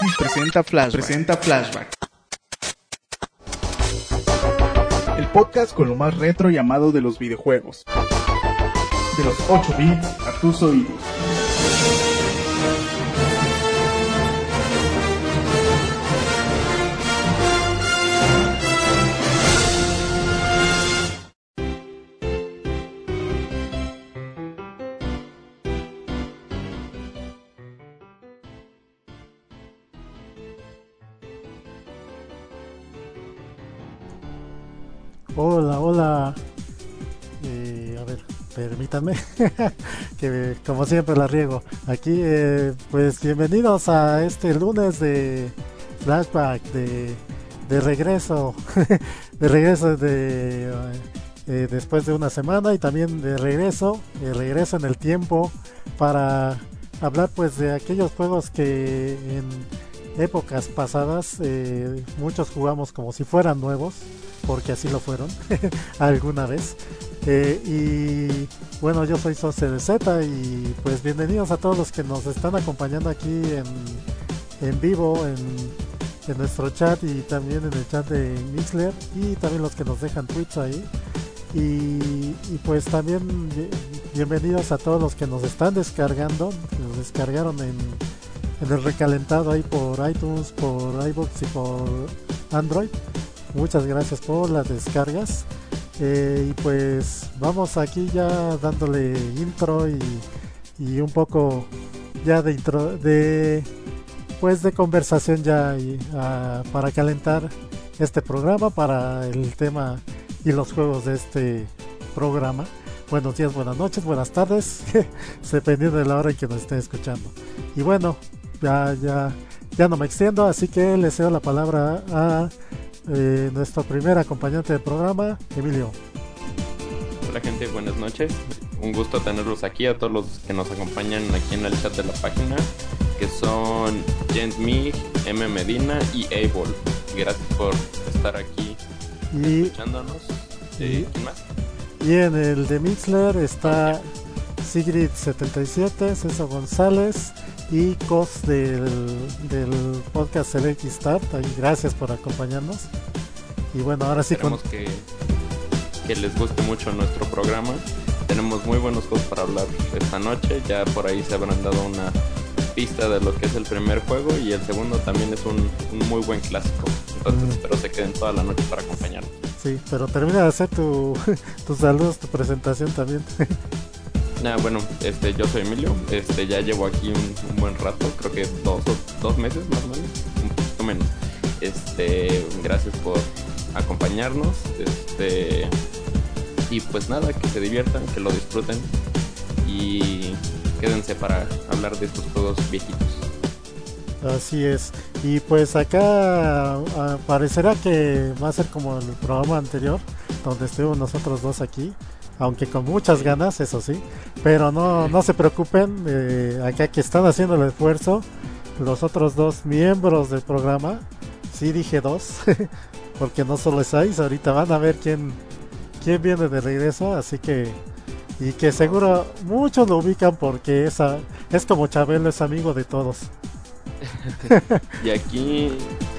MX presenta Flashback. El podcast con lo más retro y amado de los videojuegos. De los 8 bits a tus oídos. Hola. A ver, permítanme que como siempre la riego. Aquí, pues bienvenidos a este lunes de Flashback, de regreso, de regreso después de una semana, y también de regreso en el tiempo para hablar pues de aquellos juegos que en épocas pasadas muchos jugamos como si fueran nuevos, porque así lo fueron alguna vez. Y bueno, yo soy Soce de Z, y pues bienvenidos a todos los que nos están acompañando aquí en vivo en nuestro chat, y también en el chat de Mixler, y también los que nos dejan tweets ahí. Y pues también bienvenidos a todos los que nos están descargando, que nos descargaron en el recalentado ahí por iTunes, por iVoox y por Android. Muchas gracias por las descargas. Y pues vamos aquí ya dándole intro y un poco ya de intro de conversación ya para calentar este programa para el tema y los juegos de este programa. Buenos días, buenas noches, buenas tardes, dependiendo de la hora en que nos estén escuchando. Y bueno, ya no me extiendo, así que le cedo la palabra a nuestro primer acompañante del programa, Emilio. Hola gente, buenas noches. Un gusto tenerlos aquí, a todos los que nos acompañan aquí en el chat de la página, que son Gentmig, M. Medina y Able. Gracias por estar aquí escuchándonos. ¿Quién más? Y en el de Mixler está Sigrid77, César González y Cos del podcast Select Start. Gracias por acompañarnos. Y bueno, ahora sí esperemos que les guste mucho nuestro programa. Tenemos muy buenos juegos para hablar esta noche. Ya por ahí se habrán dado una pista de lo que es el primer juego, y el segundo también es un muy buen clásico. Entonces espero se queden toda la noche para acompañarnos. Sí, pero termina de hacer tus saludos, tu presentación también. Bueno, yo soy Emilio, ya llevo aquí un buen rato, creo que dos meses más o menos, un poquito menos. Gracias por acompañarnos, y pues nada, que se diviertan, que lo disfruten, y quédense para hablar de estos juegos viejitos. Así es, y pues acá parecerá que va a ser como el programa anterior, donde estuvimos nosotros dos aquí, aunque con muchas ganas, eso sí, pero no se preocupen, acá que están haciendo el esfuerzo los otros dos miembros del programa. Sí, dije dos, porque no solo es 6, ahorita van a ver quién viene de regreso, así que, y que seguro muchos lo ubican porque es como Chabelo, es amigo de todos. Y aquí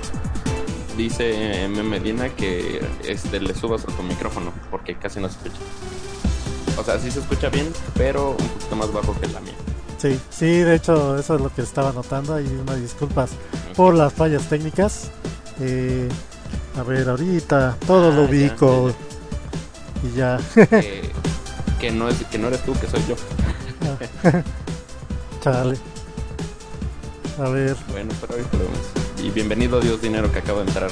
dice M. Medina que le subas a tu micrófono porque casi no se escucha. O sea, sí se escucha bien, pero un poquito más bajo que la mía. Sí, de hecho eso es lo que estaba notando, y unas disculpas por las fallas técnicas. A ver, ahorita todo lo ubico ya. Y ya. Que no eres tú, que soy yo. Chale. A ver. Bueno, pero ahorita lo vemos. Y bienvenido Dios Dinero, que acaba de entrar.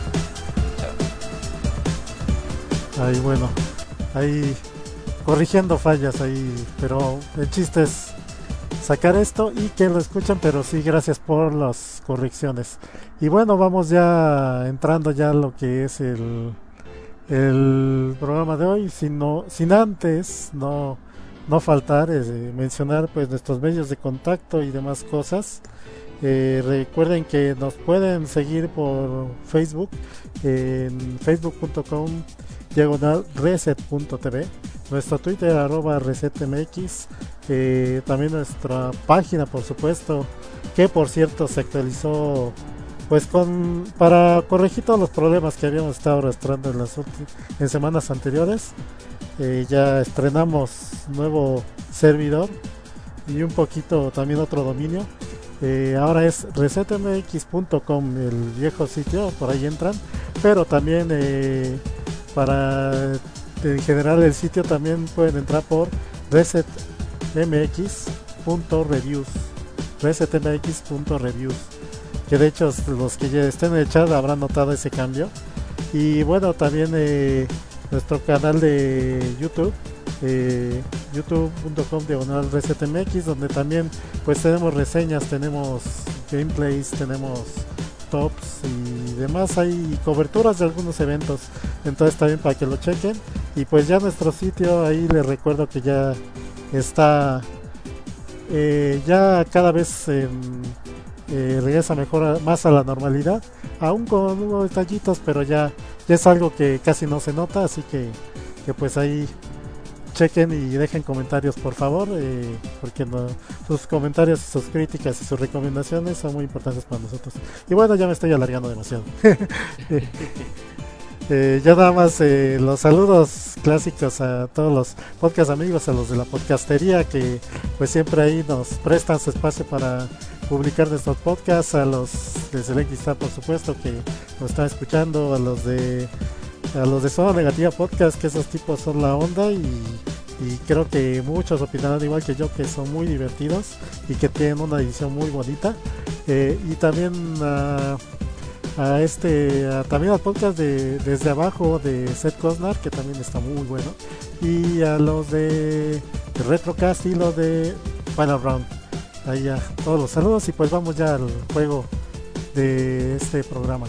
Chao. Ahí, bueno, ahí corrigiendo fallas ahí, pero el chiste es sacar esto y que lo escuchen. Pero sí, gracias por las correcciones. Y bueno, vamos ya entrando ya a lo que es el programa de hoy, sin antes no faltar mencionar pues nuestros medios de contacto y demás cosas. Recuerden que nos pueden seguir por Facebook en facebook.com/reset.tv, nuestro Twitter @resetmx, también nuestra página, por supuesto, que por cierto se actualizó pues para corregir todos los problemas que habíamos estado arrastrando en semanas anteriores. Ya estrenamos nuevo servidor y un poquito también otro dominio. Ahora es resetmx.com, el viejo sitio, por ahí entran, pero también para en general el sitio también pueden entrar por resetmx.reviews, resetmx.reviews, que de hecho los que ya estén en el chat habrán notado ese cambio. Y bueno, también nuestro canal de YouTube, youtube.com/resetmx, donde también pues tenemos reseñas, tenemos gameplays, tenemos tops y demás, hay coberturas de algunos eventos, entonces también para que lo chequen. Y pues ya nuestro sitio, ahí les recuerdo que ya está ya cada vez regresa mejor, más a la normalidad, aún con unos detallitos, pero ya es algo que casi no se nota, así que pues ahí chequen y dejen comentarios, por favor, porque sus comentarios, sus críticas y sus recomendaciones son muy importantes para nosotros. Y bueno, ya me estoy alargando demasiado. Ya nada más los saludos clásicos a todos los podcast amigos, a los de la podcastería que pues siempre ahí nos prestan su espacio para publicar nuestros podcasts, a los de Select Star, por supuesto, que nos están escuchando, a los de Zona Negativa Podcast, que esos tipos son la onda, y creo que muchos opinarán igual que yo, que son muy divertidos y que tienen una edición muy bonita. Y también también al podcast de Desde Abajo de Seth Cosnar, que también está muy bueno, y a los de Retrocast y los de Final Round. Ahí ya todos los saludos, y pues vamos ya al juego de este programa.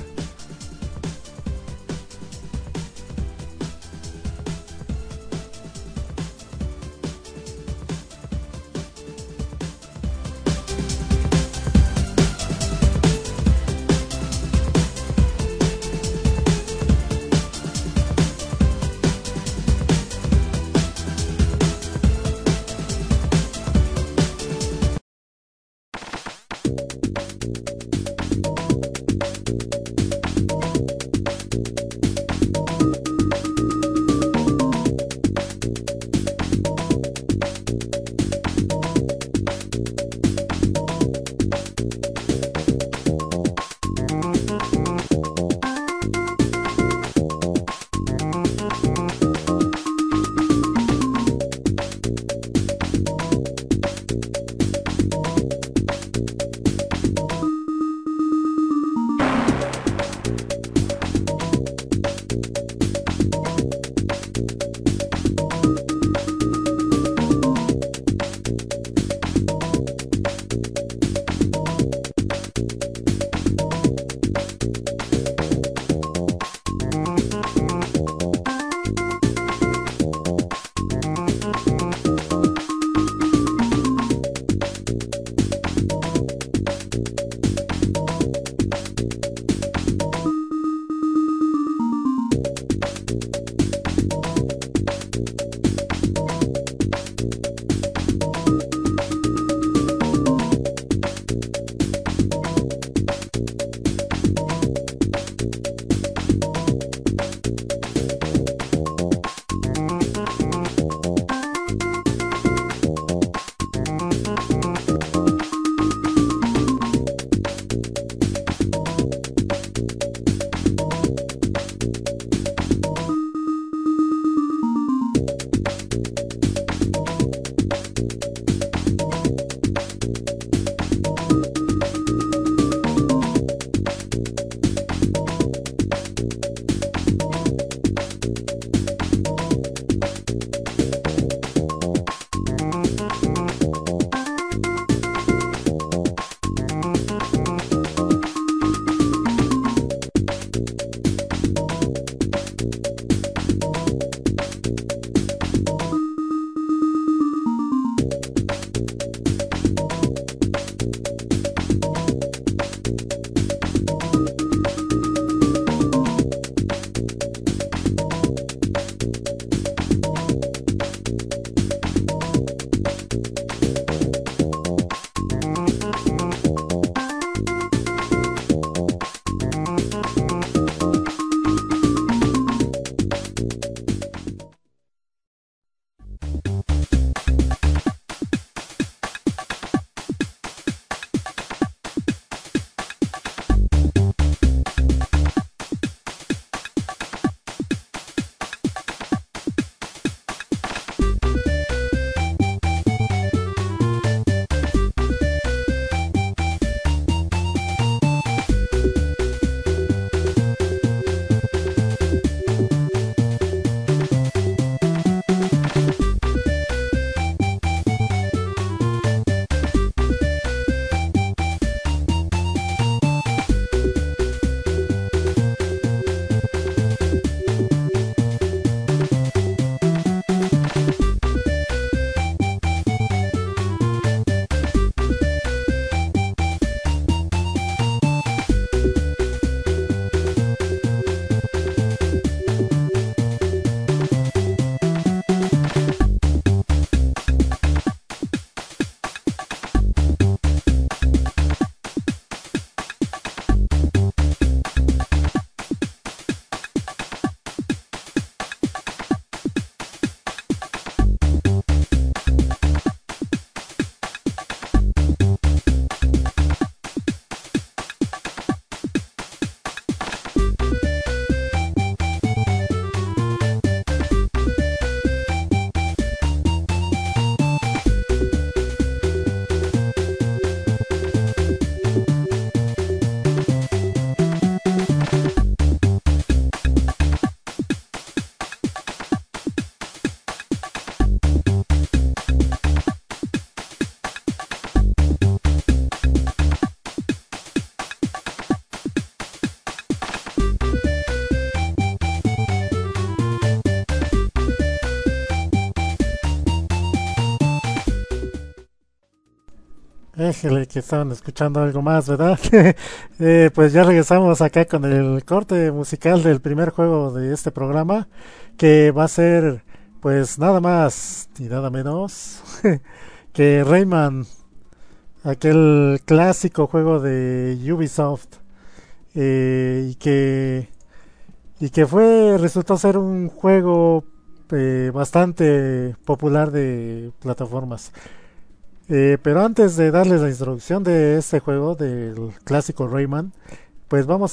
Éjele, que estaban escuchando algo más, ¿verdad? Pues ya regresamos acá con el corte musical del primer juego de este programa, que va a ser, pues nada más y nada menos que Rayman, aquel clásico juego de Ubisoft, y que resultó ser un juego bastante popular de plataformas. Pero antes de darles la introducción de este juego, del clásico Rayman, pues vamos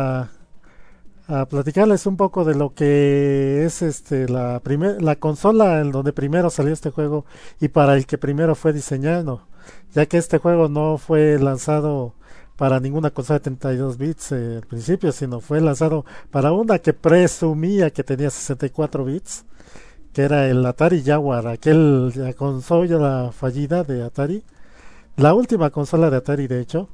a platicarles un poco de lo que es la consola en donde primero salió este juego y para el que primero fue diseñado, ya que este juego no fue lanzado para ninguna consola de 32 bits al principio, sino fue lanzado para una que presumía que tenía 64 bits, que era el Atari Jaguar, la consola fallida de Atari, la última consola de Atari de hecho,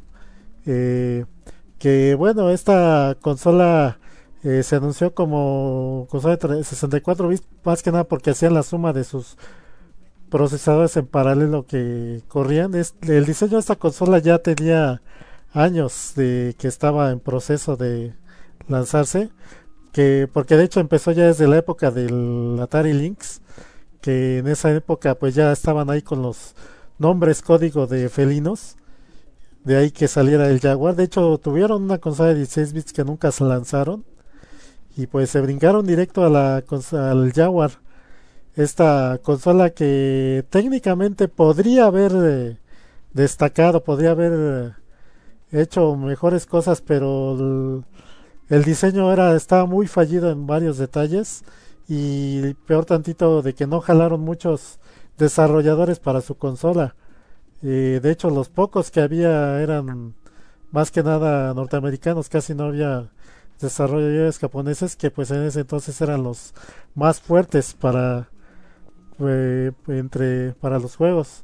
que bueno, esta consola se anunció como consola de 64 bits más que nada porque hacían la suma de sus procesadores en paralelo que corrían. El diseño de esta consola ya tenía años de que estaba en proceso de lanzarse, porque de hecho empezó ya desde la época del Atari Lynx, que en esa época pues ya estaban ahí con los nombres código de felinos, de ahí que saliera el Jaguar. De hecho tuvieron una consola de 16 bits que nunca se lanzaron y pues se brincaron directo al Jaguar, esta consola que técnicamente podría haber destacado, podría haber hecho mejores cosas, pero el diseño estaba muy fallido en varios detalles y peor tantito de que no jalaron muchos desarrolladores para su consola. De hecho los pocos que había eran más que nada norteamericanos, casi no había desarrolladores japoneses, que pues en ese entonces eran los más fuertes para los juegos.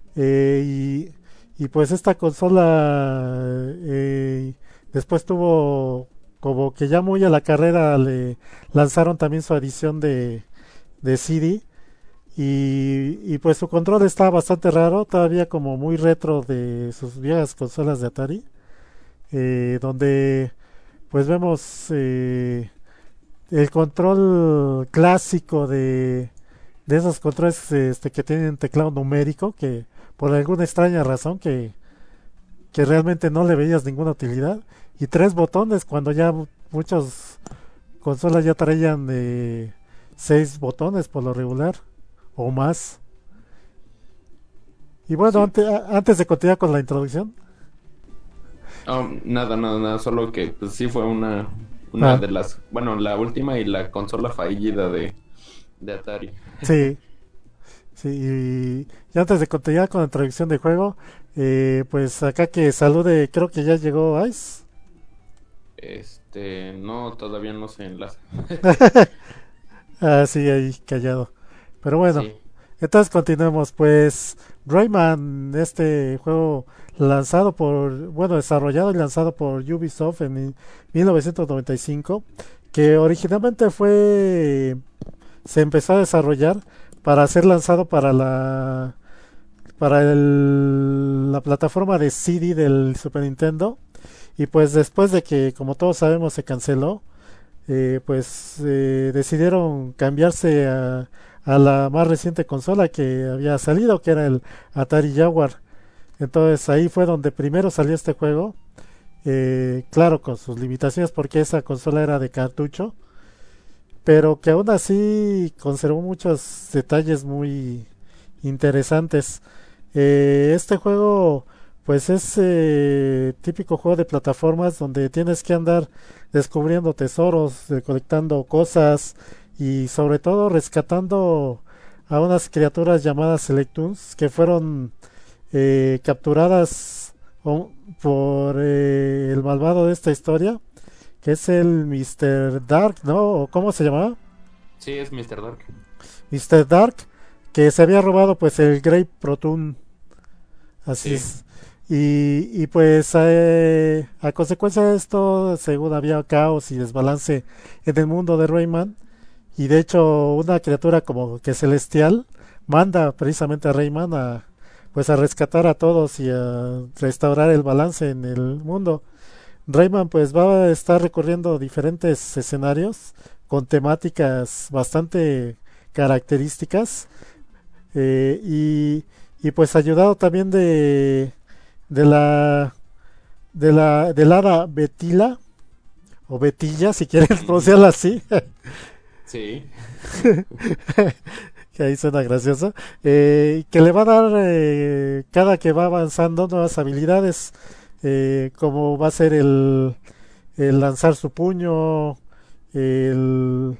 Y pues esta consola después tuvo, como que ya muy a la carrera, le lanzaron también su edición de CD, y pues su control está bastante raro, todavía como muy retro de sus viejas consolas de Atari, donde pues vemos el control clásico de esos controles que tienen teclado numérico, que por alguna extraña razón que realmente no le veías ninguna utilidad, y tres botones cuando ya muchas consolas ya traían 6 botones por lo regular o más. Y bueno, Sí. antes de continuar con la introducción, Oh, nada, solo que pues sí fue una ah, de las, bueno, la última y la consola fallida de Atari. sí, sí, y antes de continuar con la introducción del juego, pues acá que salude, creo que ya llegó Ice. No, todavía no se enlaza. Ah, sí, ahí callado. Pero bueno, Sí, entonces continuemos. Pues Rayman, este juego desarrollado y lanzado por Ubisoft en 1995, que originalmente se empezó a desarrollar para ser lanzado para la plataforma de CD del Super Nintendo, y pues después de que, como todos sabemos, se canceló, decidieron cambiarse a la más reciente consola que había salido, que era el Atari Jaguar. Entonces ahí fue donde primero salió este juego, claro, con sus limitaciones porque esa consola era de cartucho, pero que aún así conservó muchos detalles muy interesantes. Este juego pues es típico juego de plataformas donde tienes que andar descubriendo tesoros, colectando cosas y sobre todo rescatando a unas criaturas llamadas Selectoons, que fueron capturadas por el malvado de esta historia, que es el Mr. Dark, ¿no? ¿O cómo se llamaba? sí, es Mr. Dark. Mr. Dark, que se había robado pues el Great Protoon, así Sí, es. Y pues a consecuencia de esto, según había caos y desbalance en el mundo de Rayman, y de hecho una criatura como que celestial manda precisamente a Rayman pues a rescatar a todos y a restaurar el balance en el mundo. Rayman pues va a estar recorriendo diferentes escenarios con temáticas bastante características, y pues ayudado también de la del hada Betila o Betilla si quieren pronunciarla así. Sí. Que ahí suena gracioso, que le va a dar, cada que va avanzando, nuevas habilidades, como va a ser el lanzar su puño, el,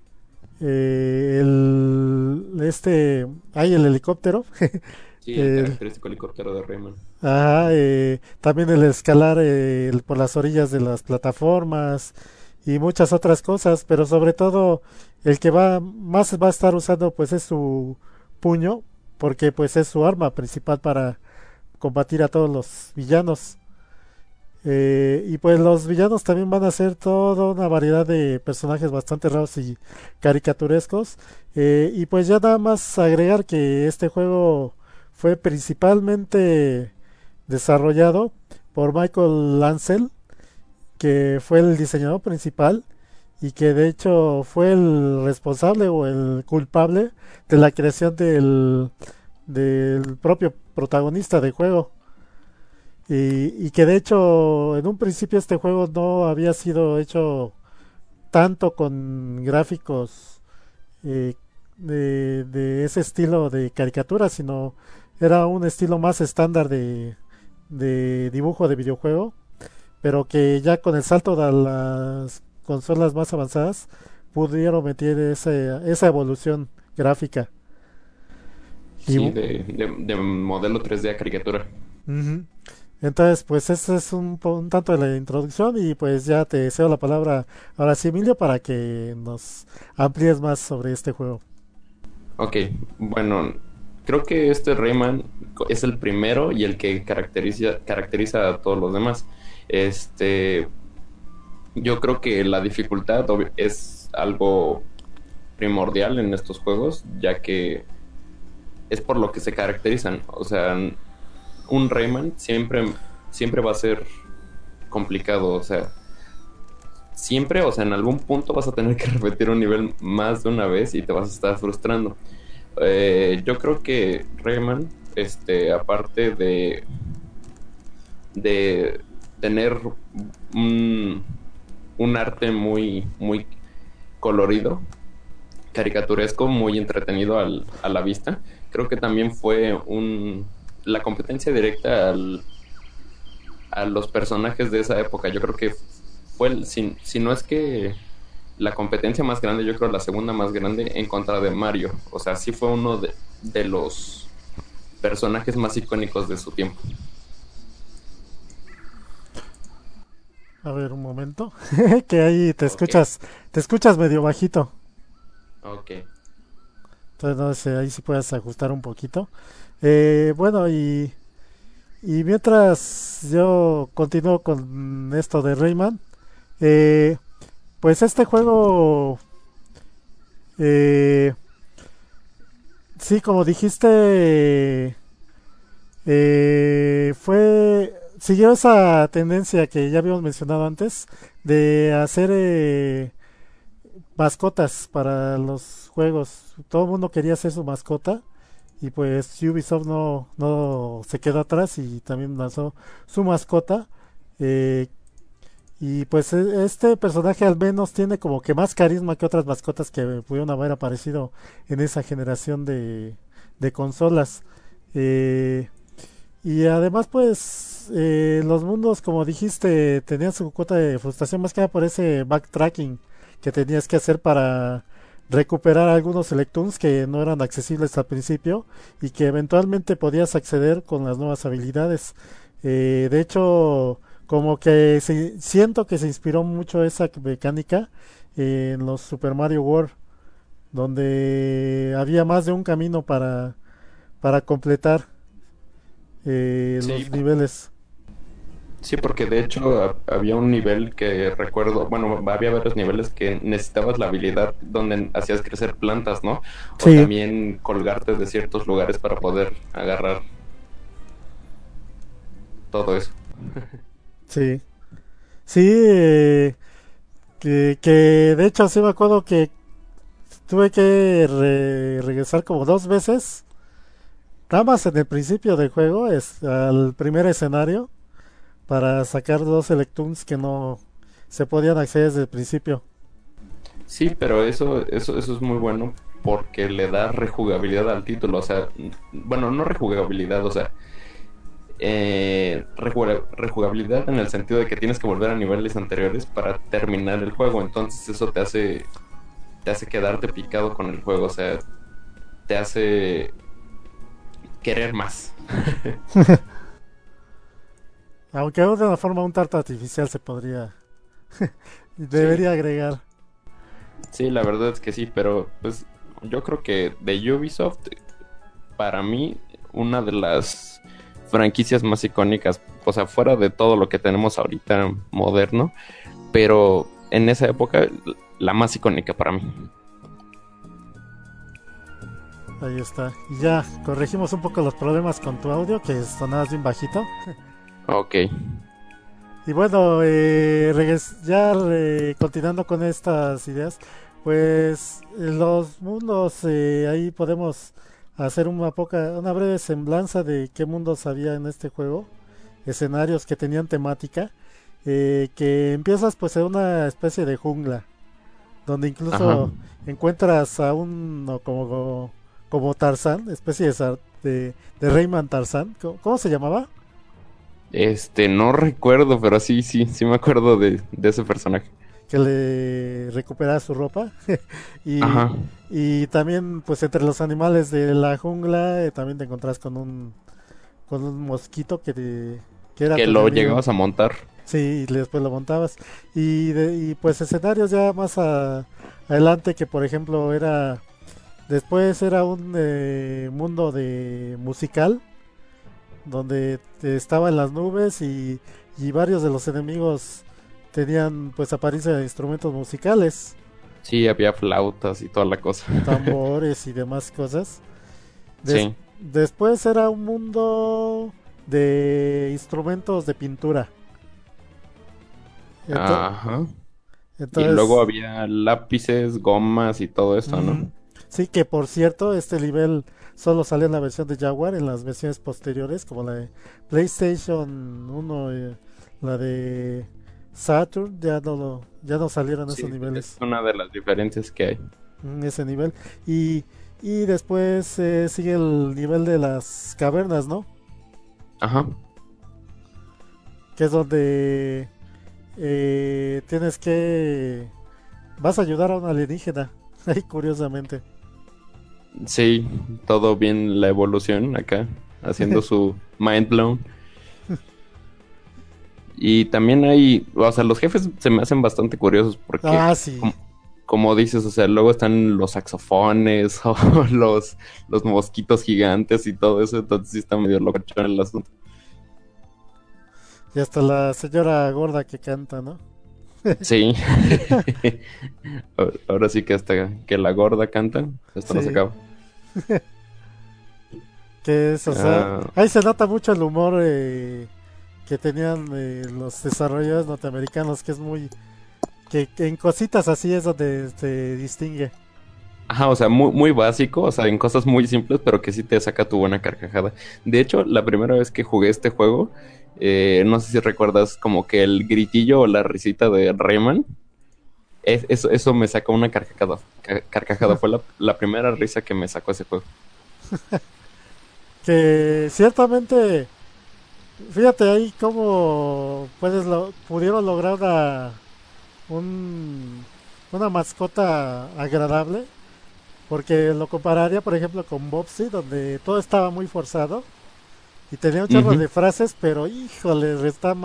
hay el helicóptero, Sí, el el, característico helicóptero de Rayman. ajá, también el escalar, por las orillas de las plataformas y muchas otras cosas, pero sobre todo el que va a estar usando pues es su puño, porque pues es su arma principal para combatir a todos los villanos. Y pues los villanos también van a ser toda una variedad de personajes bastante raros y caricaturescos. Y pues ya nada más agregar que este juego fue principalmente desarrollado por Michael Lancel, que fue el diseñador principal y que de hecho fue el responsable o el culpable de la creación del propio protagonista del juego. Y que de hecho en un principio este juego no había sido hecho tanto con gráficos, de ese estilo de caricatura, sino era un estilo más estándar de dibujo de videojuego, pero que ya con el salto de las consolas más avanzadas pudieron meter esa evolución gráfica. Y, Sí, de modelo 3D a caricatura. ujú. Entonces, pues ese es un tanto de la introducción y pues ya te cedo la palabra ahora sí, Emilio, para que nos amplíes más sobre este juego. Ok, bueno, creo que este Rayman es el primero y el que caracteriza a todos los demás. Este, yo creo que la dificultad es algo primordial en estos juegos, ya que es por lo que se caracterizan. O sea, un Rayman siempre va a ser complicado. O sea, siempre, o sea, en algún punto vas a tener que repetir un nivel más de una vez y te vas a estar frustrando. Yo creo que Rayman, aparte de tener un, un arte muy colorido, caricaturesco, muy entretenido a la vista. Creo que también fue la competencia directa a los personajes de esa época. Yo creo que fue, si no es que la competencia más grande, yo creo la segunda más grande en contra de Mario. O sea, sí fue uno de los personajes más icónicos de su tiempo. A ver, un momento, que ahí Ok, te escuchas medio bajito. ok. Entonces, no sé, ahí sí puedes ajustar un poquito. Bueno, y mientras yo continúo con esto de Rayman, eh, pues este juego, eh, sí, como dijiste, siguió esa tendencia que ya habíamos mencionado antes de hacer, mascotas para los juegos. Todo el mundo quería hacer su mascota y pues Ubisoft no se quedó atrás y también lanzó su mascota. eh, y pues este personaje al menos tiene como que más carisma que otras mascotas que pudieron haber aparecido en esa generación de consolas. Eh, y además pues, los mundos, como dijiste, tenían su cuota de frustración más que nada por ese backtracking que tenías que hacer para recuperar algunos Electoons que no eran accesibles al principio y que eventualmente podías acceder con las nuevas habilidades. De hecho, como que siento que se inspiró mucho esa mecánica en los Super Mario World, donde había más de un camino para completar, Sí, los niveles. sí, porque de hecho había un nivel que recuerdo, bueno, había varios niveles que necesitabas la habilidad donde hacías crecer plantas, ¿no? O Sí, también colgarte de ciertos lugares para poder agarrar. todo eso. Sí. Sí, que de hecho sí me acuerdo que tuve que regresar como 2 veces, nada más en el principio del juego, al primer escenario, para sacar 2 Electoons que no se podían acceder desde el principio. Sí, pero eso es muy bueno porque le da rejugabilidad al título. O sea, bueno, no rejugabilidad, o sea, rejugabilidad en el sentido de que tienes que volver a niveles anteriores para terminar el juego. Entonces eso te hace quedarte picado con el juego. O sea, te hace querer más. Aunque de una forma un tanto artificial se podría, Sí, debería agregar. sí, la verdad es que sí, pero pues yo creo que de Ubisoft, para mí, una de las franquicias más icónicas, o sea, fuera de todo lo que tenemos ahorita moderno, pero en esa época, la más icónica para mí. Ahí está. Y ya corregimos un poco los problemas con tu audio, que sonabas bien bajito. Ok, Y bueno, continuando con estas ideas, pues los mundos, ahí podemos hacer una breve semblanza de qué mundos había en este juego, escenarios que tenían temática, que empiezas pues en una especie de jungla, donde ajá. incluso encuentras a un no, como Tarzán, especie de Rayman Tarzán. ¿Cómo se llamaba? No recuerdo, pero sí me acuerdo de ese personaje. Que le recuperaba su ropa. y, Ajá. y también pues entre los animales de la jungla, también te encontrás con un mosquito que era Que tu lo enemigo. llegabas a montar. Sí, y después lo montabas. Y pues escenarios ya más adelante, que por ejemplo después era un mundo de musical, donde estaba en las nubes, y varios de los enemigos tenían pues apariencia de instrumentos musicales, Sí, había flautas y toda la cosa. tambores y demás cosas. Des- Sí. Después era un mundo de instrumentos de pintura. Ento- Ajá. Y luego entonces, había lápices, gomas y todo eso, ¿no? ujú. Sí, que por cierto, este nivel solo salió en la versión de Jaguar. En las versiones posteriores, como la de PlayStation 1, la de Saturn, ya no salieron Sí, esos es niveles, una de las diferencias que hay. ese nivel. Y, y después sigue el nivel de las cavernas, ¿no? Ajá. Que es donde tienes que... Vas a ayudar a un alienígena, ahí curiosamente. Sí, todo bien la evolución acá, haciendo su mind blown. Y también hay, o sea, los jefes se me hacen bastante curiosos porque, Ah, sí. como dices, o sea, luego están los saxofones o los mosquitos gigantes y todo eso, entonces sí está medio locochón el asunto. Y hasta la señora gorda que canta, ¿no? Sí. Ahora sí que hasta que la gorda canta, esto no se Sí, acaba. que es, o sea, Ah, ahí se nota mucho el humor que tenían los desarrolladores norteamericanos, que es que en cositas así es donde se distingue. ajá, o sea, muy, muy básico, o sea, en cosas muy simples, pero que sí te saca tu buena carcajada. De hecho, la primera vez que jugué este juego, no sé si recuerdas como que el gritillo o la risita de Rayman, eso me sacó una carcajada. Carcajada fue la primera risa que me sacó ese juego. Que ciertamente, fíjate ahí cómo pudieron lograr un- una mascota agradable, porque lo compararía, por ejemplo, con Bobsy, donde todo estaba muy forzado y tenía un chorro Ujú. de frases, pero híjole, está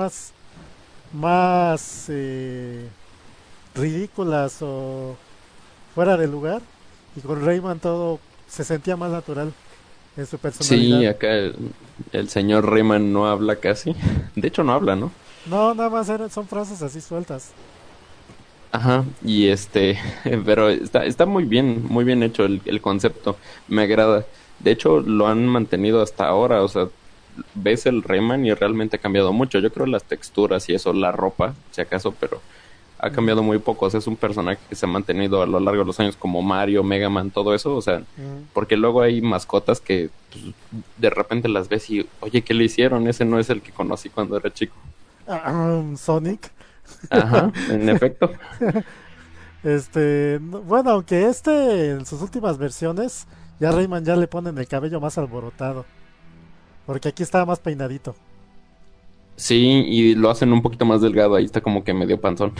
más ridículas o fuera de lugar. Y con Rayman todo se sentía más natural en su Sí, personalidad. acá el señor Rayman no habla casi. De hecho, no habla, ¿no? No, nada más son frases así sueltas. Ajá, y pero está muy bien hecho el concepto, me agrada. De hecho, lo han mantenido hasta ahora, o sea, ves el Rayman y realmente ha cambiado mucho. Yo creo las texturas y eso, la ropa, si acaso, pero ha cambiado muy poco. O sea, es un personaje que se ha mantenido a lo largo de los años como Mario, Mega Man, todo eso. O sea, porque luego hay mascotas que pues, de repente las ves y, oye, ¿qué le hicieron? Ese no es el que conocí cuando era chico. Sonic. Ajá, en efecto. Bueno, aunque en sus últimas versiones, ya Rayman ya le ponen el cabello más alborotado. Porque aquí estaba más peinadito. Sí, y lo hacen un poquito más delgado. Ahí está como que medio panzón.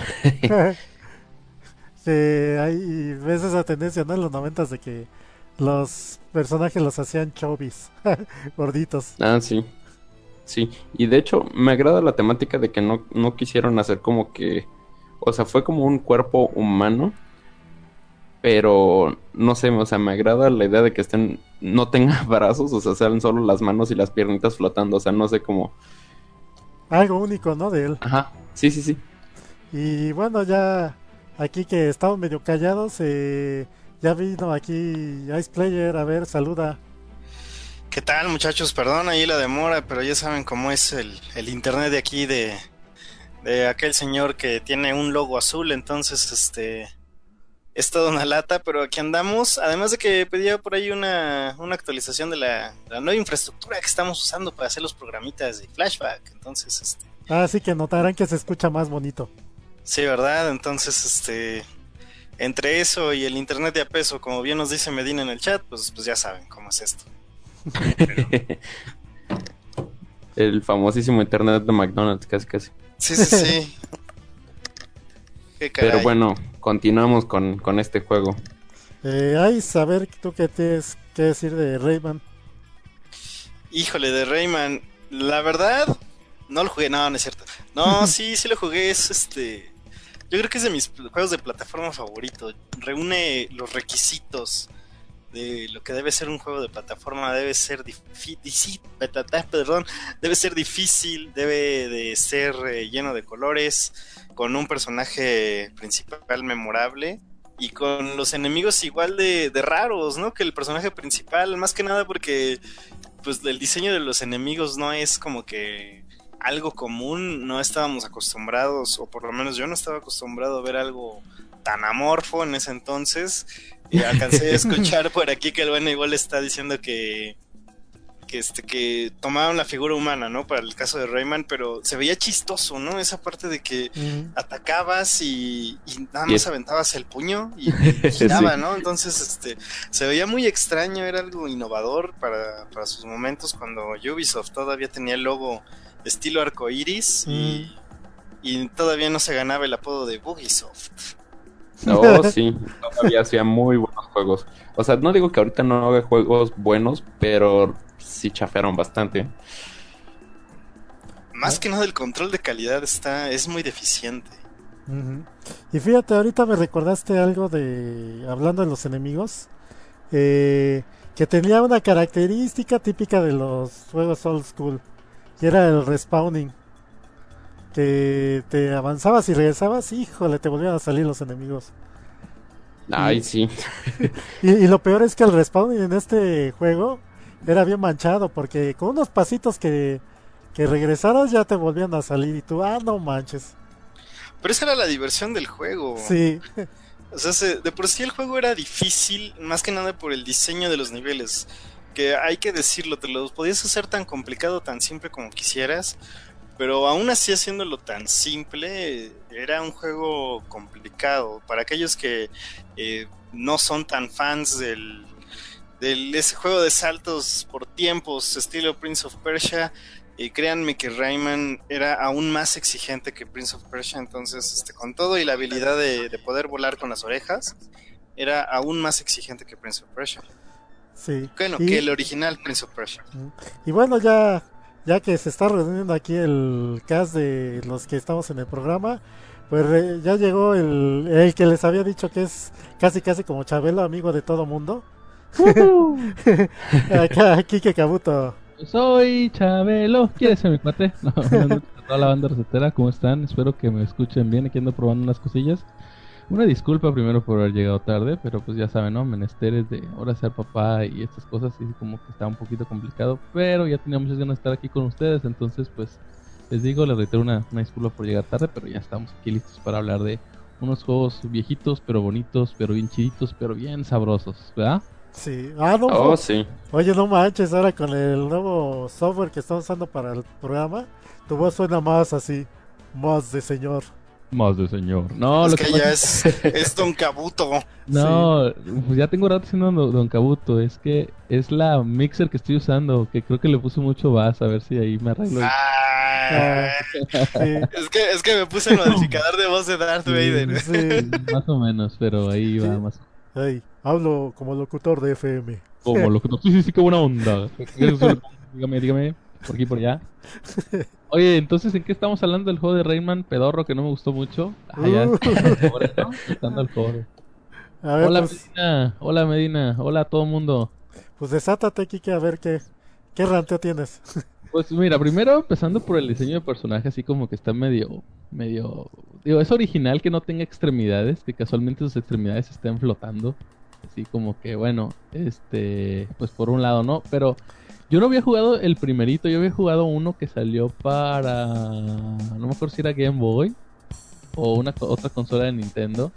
Ves esa tendencia, ¿no? En los 90s de que los personajes los hacían chovis, gorditos. Ah, sí. Sí, y de hecho me agrada la temática de que no quisieron hacer como que... O sea, fue como un cuerpo humano, pero no sé, o sea, me agrada la idea de que no tenga brazos, o sea, sean solo las manos y las piernitas flotando, o sea, no sé cómo... Algo único, ¿no? De él. Ajá, sí, sí, sí. Y bueno, ya aquí que estamos medio callados, ya vino aquí Ice Player, a ver, saluda. ¿Qué tal, muchachos? Perdón ahí la demora, pero ya saben cómo es el internet de aquí de aquel señor que tiene un logo azul, entonces es toda una lata, pero aquí andamos. Además de que pedía por ahí una actualización de la nueva infraestructura que estamos usando para hacer los programitas de Flashback, entonces sí que notarán que se escucha más bonito. Sí, ¿verdad? Entonces entre eso y el internet de a peso, como bien nos dice Medina en el chat, pues ya saben cómo es esto. El famosísimo internet de McDonald's, casi. Sí. Pero bueno, continuamos con este juego. A ver, ¿tú qué tienes que decir de Rayman? Híjole, de Rayman, la verdad, no lo jugué, no es cierto. No, sí lo jugué, yo creo que es de mis juegos de plataforma favorito. Reúne los requisitos de lo que debe ser un juego de plataforma. Debe ser difícil, debe de ser lleno de colores, con un personaje principal memorable y con los enemigos igual de raros, ¿no? Que el personaje principal, más que nada porque pues el diseño de los enemigos no es como que algo común, no estábamos acostumbrados, o por lo menos yo no estaba acostumbrado a ver algo tan amorfo en ese entonces. Y alcancé a escuchar por aquí que el bueno igual está diciendo que tomaron la figura humana, ¿no? Para el caso de Rayman, pero se veía chistoso, ¿no? Esa parte de que atacabas y nada más aventabas el puño y giraba, ¿no? Entonces, se veía muy extraño, era algo innovador para sus momentos cuando Ubisoft todavía tenía el logo estilo arcoiris y todavía no se ganaba el apodo de Bugisoft. Oh, sí, todavía hacía muy buenos juegos. O sea, no digo que ahorita no haga juegos buenos, pero sí chafearon bastante. Más que nada el control de calidad es muy deficiente. Y fíjate, ahorita me recordaste algo hablando de los enemigos, que tenía una característica típica de los juegos old school, que era el respawning. Que te avanzabas y regresabas, híjole, te volvían a salir los enemigos. Ay, sí. Y lo peor es que el respawn en este juego era bien manchado, porque con unos pasitos que regresaras ya te volvían a salir y tú, no manches. Pero esa era la diversión del juego. Sí. O sea, de por sí el juego era difícil, más que nada por el diseño de los niveles, que hay que decirlo, te los podías hacer tan complicado, tan simple como quisieras. Pero aún así, haciéndolo tan simple, era un juego complicado. Para aquellos que no son tan fans ese juego de saltos por tiempos, estilo Prince of Persia, créanme que Rayman era aún más exigente que Prince of Persia. Entonces, con todo y la habilidad de poder volar con las orejas, era aún más exigente que Prince of Persia. Sí. Bueno, que el original Prince of Persia. Y bueno, ya que se está reuniendo aquí el cast de los que estamos en el programa, pues ya llegó el que les había dicho que es casi como Chabelo, amigo de todo mundo. Acá, Kike Kabuto. Soy Chabelo, ¿quieres ser mi cuate? No, a toda la banda recetera, ¿cómo están? Espero que me escuchen bien, aquí ando probando unas cosillas. Una disculpa primero por haber llegado tarde, pero pues ya saben, ¿no? Menesteres de ahora ser papá y estas cosas, y como que está un poquito complicado, pero ya tenía muchas ganas de estar aquí con ustedes, entonces pues les digo, les reitero una disculpa por llegar tarde, pero ya estamos aquí listos para hablar de unos juegos viejitos, pero bonitos, pero bien chiditos, pero bien sabrosos, ¿verdad? Sí. Ah, no. Oh, sí. Oye, no manches, ahora con el nuevo software que estamos usando para el programa, tu voz suena más así, más de señor. Más de señor. No, Es lo que que pasa ya es... es Don Cabuto. No, pues ya tengo rato siendo Don Cabuto. Es que es la mixer que estoy usando, que creo que le puse mucho bass, a ver si ahí me arreglo. Ah, sí, Es que me puse el modificador de voz de Darth Vader. sí. Más o menos, pero ahí va Sí. más Ay, hablo como locutor de FM. como lo que... Sí, qué buena onda. Dígame, por aquí, por allá. Oye, entonces, ¿en qué estamos hablando del juego de Rayman pedorro que no me gustó mucho? Ah, ya, pobre, ¿no? Estando al pobre. A ver, Hola pues, Medina, hola Medina, hola a todo mundo. pues desátate, Kike, a ver qué ranteo tienes. Pues mira, primero empezando por el diseño de personaje, así como que está digo, es original que no tenga extremidades, que casualmente sus extremidades estén flotando, así como que bueno, pues por un lado no, pero yo no había jugado el primerito, yo había jugado uno que salió para, no me acuerdo si era Game Boy o otra consola de Nintendo.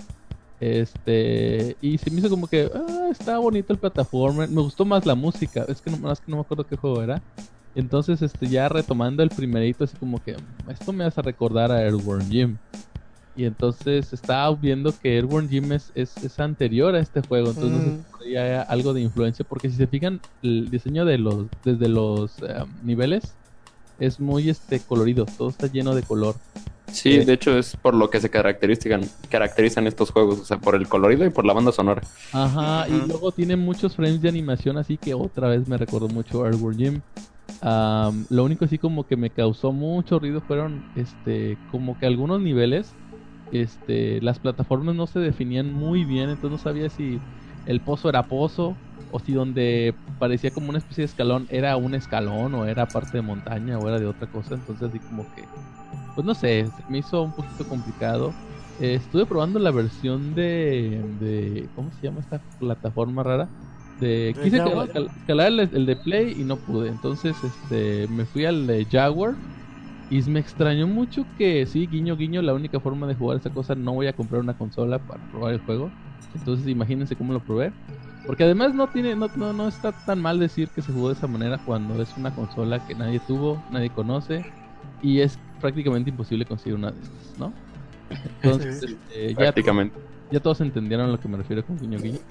Y se me hizo como que, está bonito el plataforma. Me gustó más la música. Es que no me acuerdo qué juego era. Entonces, ya retomando el primerito, así como que, esto me hace recordar a Earthworm Jim. Y entonces estaba viendo que Earthworm Jim es anterior a este juego. Entonces, no sé si por ahí hay algo de influencia. Porque si se fijan, el diseño desde los niveles es muy colorido. Todo está lleno de color. Sí, de hecho es por lo que se caracterizan estos juegos, o sea, por el colorido y por la banda sonora. Ajá, y luego tiene muchos frames de animación, así que otra vez me recordó mucho a Earthworm Jim. Lo único así como que me causó mucho ruido fueron, como que algunos niveles, las plataformas no se definían muy bien, entonces no sabía si el pozo era pozo o si donde parecía como una especie de escalón era un escalón o era parte de montaña o era de otra cosa, entonces así como que, pues no sé, se me hizo un poquito complicado. Estuve probando la versión de ¿cómo se llama esta plataforma rara? Quise Jaguar? calar el de Play y no pude. Entonces, me fui al de Jaguar y me extrañó mucho que, sí, guiño, guiño, la única forma de jugar esa cosa, no voy a comprar una consola para probar el juego. Entonces, imagínense cómo lo probé. Porque además no está tan mal decir que se jugó de esa manera cuando es una consola que nadie tuvo, nadie conoce y es prácticamente imposible conseguir una de estas, ¿no? Entonces, Prácticamente. ya todos entendieron a lo que me refiero con guiño guiño.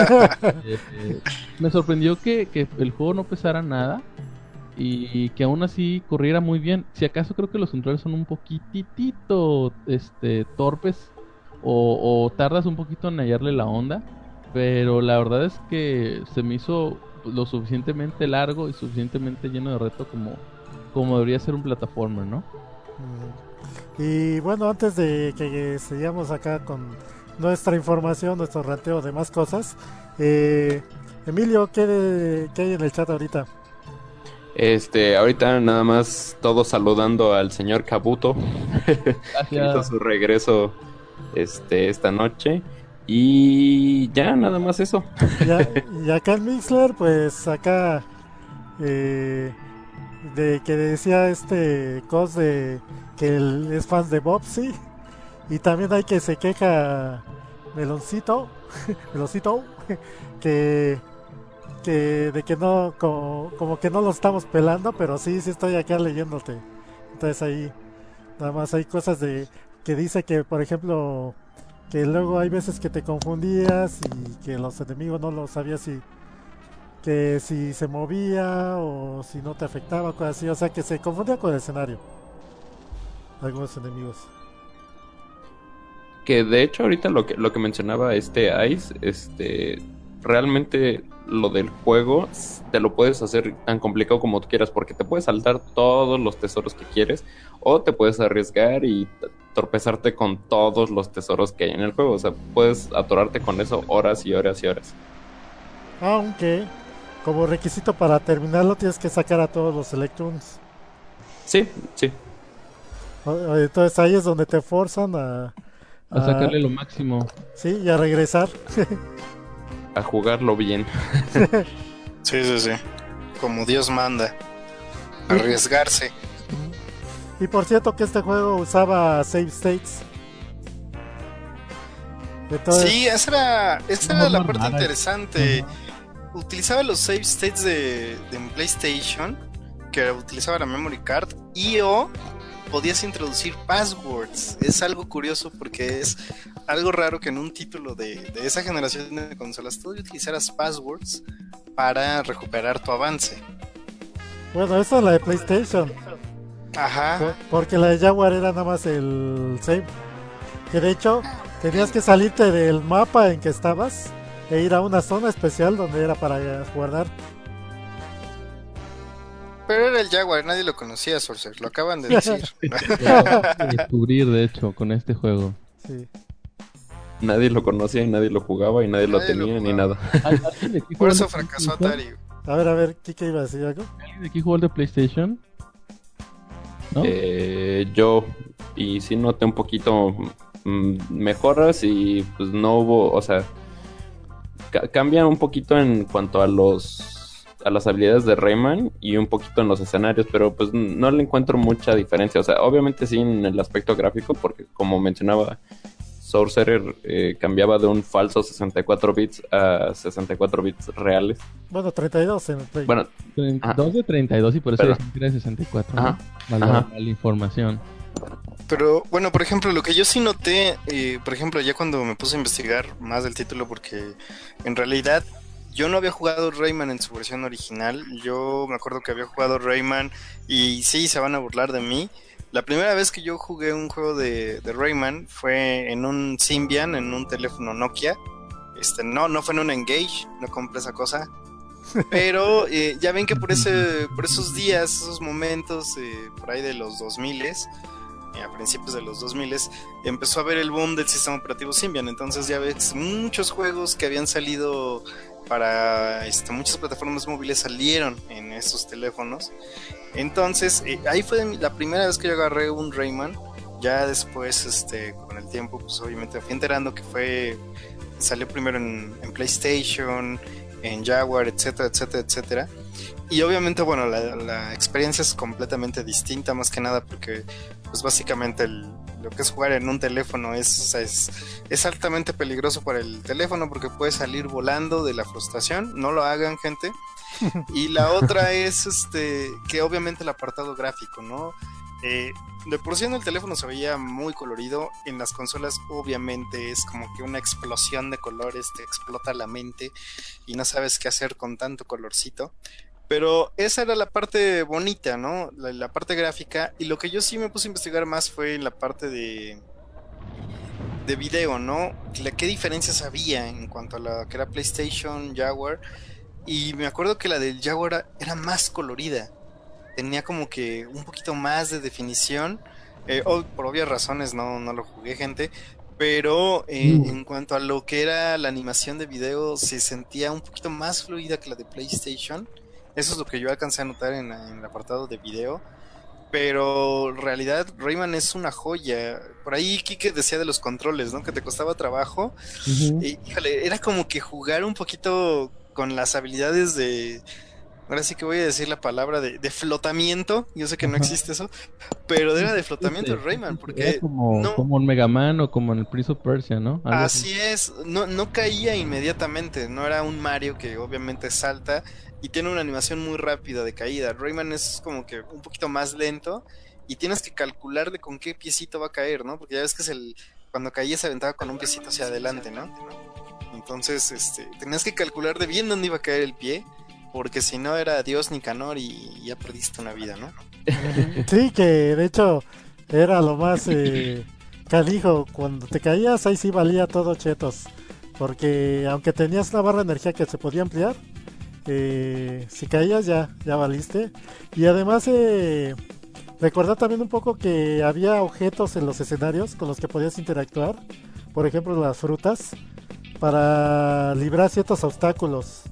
Me sorprendió que el juego no pesara nada y que aún así corriera muy bien. Si acaso creo que los controles son un poquitito torpes o tardas un poquito en hallarle la onda, pero la verdad es que se me hizo lo suficientemente largo y suficientemente lleno de reto como debería ser un plataformer, ¿no? Y bueno, antes de que sigamos acá con nuestra información, nuestro ranteo de más cosas, Emilio, ¿qué hay en el chat ahorita? Ahorita nada más todos saludando al señor Kabuto, que hizo Gracias. su regreso esta noche. Y ya, nada más eso. Y acá en Mixler, pues acá de que decía Cos de que él es fan de Bobsy. Y también hay que se queja Meloncito, Meloncito, que, de que no, como que no lo estamos pelando, pero sí estoy acá leyéndote. Entonces ahí, nada más hay cosas que dice que, por ejemplo, que luego hay veces que te confundías y que los enemigos no lo sabías si se movía o si no te afectaba, cosas así. O sea que se confundía con el escenario. Algunos enemigos. Que de hecho ahorita lo que mencionaba Ice, realmente lo del juego te lo puedes hacer tan complicado como tú quieras, porque te puedes saltar todos los tesoros que quieres, o te puedes arriesgar y tropezarte con todos los tesoros que hay en el juego. O sea, puedes atorarte con eso horas y horas y horas. Aunque, como requisito para terminarlo, tienes que sacar a todos los Electrons. Sí, sí. Entonces ahí es donde te forzan A sacarle lo máximo. Sí, y a regresar. A jugarlo bien. Sí, sí, sí. Como Dios manda. Arriesgarse. Y por cierto que este juego usaba save states. Entonces, Sí, esa era la parte rara. interesante. Utilizaba los save states de PlayStation, que utilizaba la memory card, o podías introducir passwords. Es algo curioso porque es algo raro que en un título de esa generación de consolas tú utilizaras passwords para recuperar tu avance. bueno, esa es la de PlayStation. Ajá. Porque la de Jaguar era nada más el save. Que de hecho tenías que salirte del mapa en que estabas e ir a una zona especial donde era para guardar. Pero era el Jaguar, nadie lo conocía, Sorcerer, lo acaban de decir. Lo acabas de descubrir, de hecho, con este juego. Sí. Nadie lo conocía y nadie lo jugaba y nadie lo Nadie lo tenía ni jugaba. nada. ¿Alguien de aquí Por jugó eso el de fracasó PlayStation? Atari. A ver, Kike iba a decir algo. ¿Alguien de aquí jugó el de PlayStation? ¿No? Yo, y sí noté un poquito mejoras y pues no hubo, o sea, cambian un poquito en cuanto a las habilidades de Rayman y un poquito en los escenarios, pero pues no le encuentro mucha diferencia. O sea, obviamente sí en el aspecto gráfico, porque como mencionaba, Sorcerer cambiaba de un falso 64 bits a 64 bits reales. Bueno, 32 en el Play. Bueno, 2 de 32 y por eso Pero- decían que era de 64. ¿no? Ajá. Mala Ajá. información. Pero bueno, por ejemplo, lo que yo sí noté, por ejemplo, ya cuando me puse a investigar más del título, porque en realidad yo no había jugado Rayman en su versión original. Yo me acuerdo que había jugado Rayman y sí, se van a burlar de mí. La primera vez que yo jugué un juego de Rayman fue en un Symbian, en un teléfono Nokia. No fue en un Engage, no compré esa cosa. Pero ya ven que por esos días, esos momentos, por ahí de los 2000s, a principios de los 2000s, empezó a haber el boom del sistema operativo Symbian. Entonces ya ves, muchos juegos que habían salido para muchas plataformas móviles salieron en esos teléfonos. Entonces ahí fue la primera vez que yo agarré un Rayman. Ya después, con el tiempo, pues obviamente me fui enterando que salió primero en PlayStation, en Jaguar, etcétera, etcétera, etcétera. Y obviamente, bueno, la experiencia es completamente distinta, más que nada porque, pues básicamente lo que es jugar en un teléfono es altamente peligroso para el teléfono porque puede salir volando de la frustración. No lo hagan, gente. Y la otra es que obviamente el apartado gráfico, ¿no? De por sí en el teléfono se veía muy colorido. En las consolas obviamente es como que una explosión de colores, te explota la mente y no sabes qué hacer con tanto colorcito. Pero esa era la parte bonita, ¿no? La parte gráfica. Y lo que yo sí me puse a investigar más fue en la parte de video, ¿no? ¿Qué diferencias había en cuanto a la que era PlayStation, Jaguar? Y me acuerdo que la del Jaguar era más colorida. Tenía como que un poquito más de definición. Por obvias razones no lo jugué, gente. Pero en cuanto a lo que era la animación de video, se sentía un poquito más fluida que la de PlayStation. Eso es lo que yo alcancé a notar en el apartado de video. Pero en realidad Rayman es una joya. Por ahí Kike decía de los controles, ¿no? Que te costaba trabajo. Híjole, era como que jugar un poquito con las habilidades de... Ahora sí que voy a decir la palabra de flotamiento. Yo sé que no existe eso, pero era de flotamiento de Rayman, porque Era como en Mega Man o como en el Prince of Persia, ¿no? Algo así es, no caía inmediatamente. No era un Mario que obviamente salta y tiene una animación muy rápida de caída. Rayman es como que un poquito más lento y tienes que calcularle con qué piecito va a caer, ¿no? Porque ya ves que cuando caía se aventaba con un piecito hacia adelante, ¿no? Entonces, tenías que calcular de bien dónde iba a caer el pie, porque si no era Dios Nicanor y ya perdiste una vida, ¿no? Sí, que de hecho era lo más canijo. Cuando te caías, ahí sí valía todo chetos. Porque aunque tenías una barra de energía que se podía ampliar, si caías ya valiste. Y además recordar también un poco que había objetos en los escenarios con los que podías interactuar. Por ejemplo, las frutas, para librar ciertos obstáculos.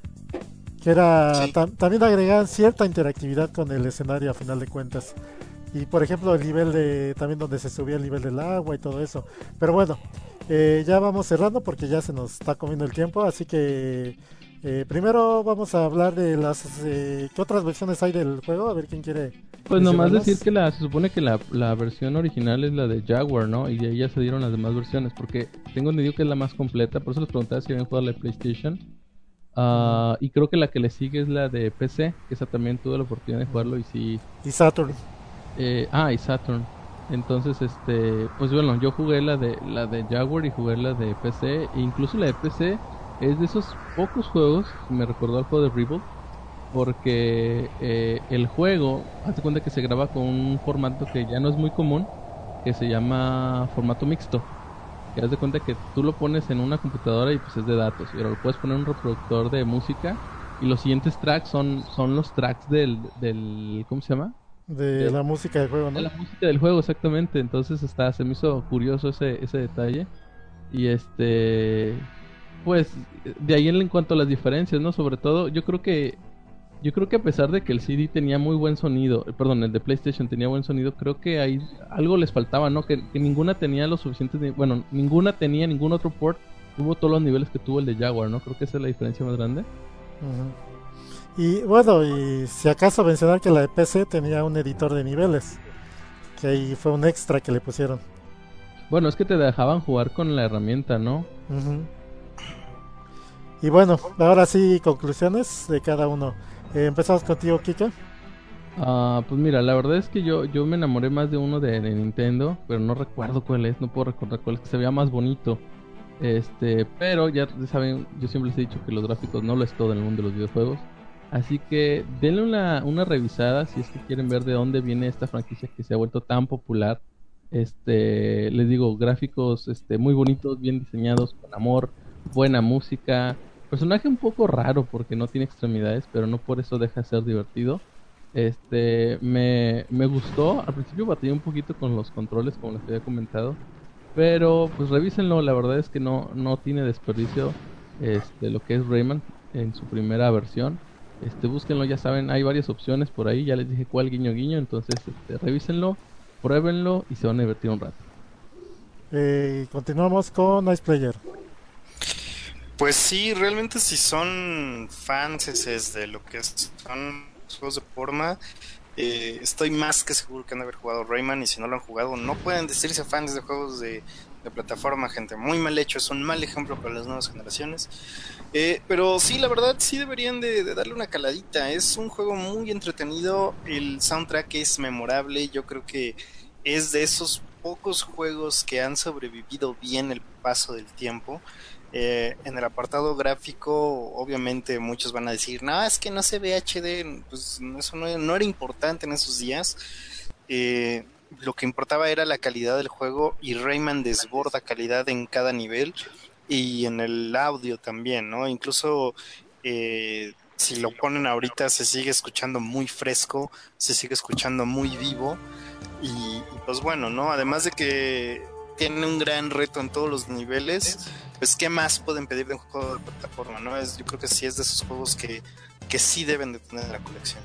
Que era Sí. también agregaban cierta interactividad con el escenario a final de cuentas. y por ejemplo el nivel de también donde se subía el nivel del agua y todo eso. Pero bueno, ya vamos cerrando porque ya se nos está comiendo el tiempo, así que primero vamos a hablar de las qué otras versiones hay del juego, a ver quién quiere Pues nomás mencionarlas. decir que se supone que la versión original es la de Jaguar, ¿no? Y de ahí ya se dieron las demás versiones, porque tengo entendido que es la más completa, por eso les preguntaba si habían jugado la de PlayStation. Y creo que la que le sigue es la de PC, que esa también tuve la oportunidad de jugarlo y sí. Y Saturn. Y Saturn. Entonces, pues bueno, yo jugué la de Jaguar y jugué la de PC, e incluso la de PC es de esos pocos juegos, me recordó al juego de Revolt, porque el juego, hazte cuenta que se graba con un formato que ya no es muy común, que se llama formato mixto. Que haz de cuenta que tú lo pones en una computadora y pues es de datos, pero lo puedes poner en un reproductor de música y los siguientes tracks son los tracks del ¿cómo se llama? De la música del juego, De ¿no? la música del juego, exactamente. Entonces se me hizo curioso ese detalle. Y pues de ahí en cuanto a las diferencias, ¿no? Sobre todo, yo creo que a pesar de que el CD tenía muy buen sonido, perdón, el de PlayStation tenía buen sonido, creo que ahí algo les faltaba, ¿no? Que ninguna tenía los suficientes, bueno, ninguna tenía ningún otro port, tuvo todos los niveles que tuvo el de Jaguar, ¿no? Creo que esa es la diferencia más grande. Ujú. Y bueno, y si acaso mencionar que la de PC tenía un editor de niveles, que ahí fue un extra que le pusieron. Bueno, es que te dejaban jugar con la herramienta, ¿no? Ujú. Y bueno, ahora sí, conclusiones de cada uno. Empezamos contigo, Kika. Pues mira, la verdad es que yo me enamoré más de uno de Nintendo, pero no recuerdo cuál es, no puedo recordar cuál es, que se veía más bonito. Pero ya saben, yo siempre les he dicho que los gráficos no lo es todo en el mundo de los videojuegos. Así que denle una revisada si es que quieren ver de dónde viene esta franquicia que se ha vuelto tan popular. Les digo, gráficos muy bonitos, bien diseñados, con amor, buena música. Personaje un poco raro porque no tiene extremidades, pero no por eso deja de ser divertido. Me gustó. Al principio batallé un poquito con los controles, como les había comentado. Pero pues revísenlo, la verdad es que no tiene desperdicio lo que es Rayman en su primera versión. Búsquenlo, ya saben, hay varias opciones por ahí, ya les dije cuál guiño guiño, entonces revísenlo, pruébenlo y se van a divertir un rato. Continuamos con Nice Player. Pues sí, realmente si son fans de lo que son los juegos de forma, estoy más que seguro que han de haber jugado Rayman, y si no lo han jugado no pueden decirse fans de juegos de plataforma, gente. Muy mal hecho, es un mal ejemplo para las nuevas generaciones. Pero sí, la verdad sí deberían de darle una caladita. Es un juego muy entretenido, el soundtrack es memorable. Yo creo que es de esos pocos juegos que han sobrevivido bien el paso del tiempo. En el apartado gráfico, obviamente muchos van a decir, no, es que no se ve HD. Pues eso no era importante en esos días. Lo que importaba era la calidad del juego, y Rayman desborda calidad en cada nivel y en el audio también, ¿no? Incluso si lo ponen ahorita se sigue escuchando muy fresco, se sigue escuchando muy vivo, y pues bueno, ¿no? Además de que tiene un gran reto en todos los niveles, pues ¿qué más pueden pedir de un juego de plataforma, no? Yo creo que sí es de esos juegos que sí deben de tener en la colección.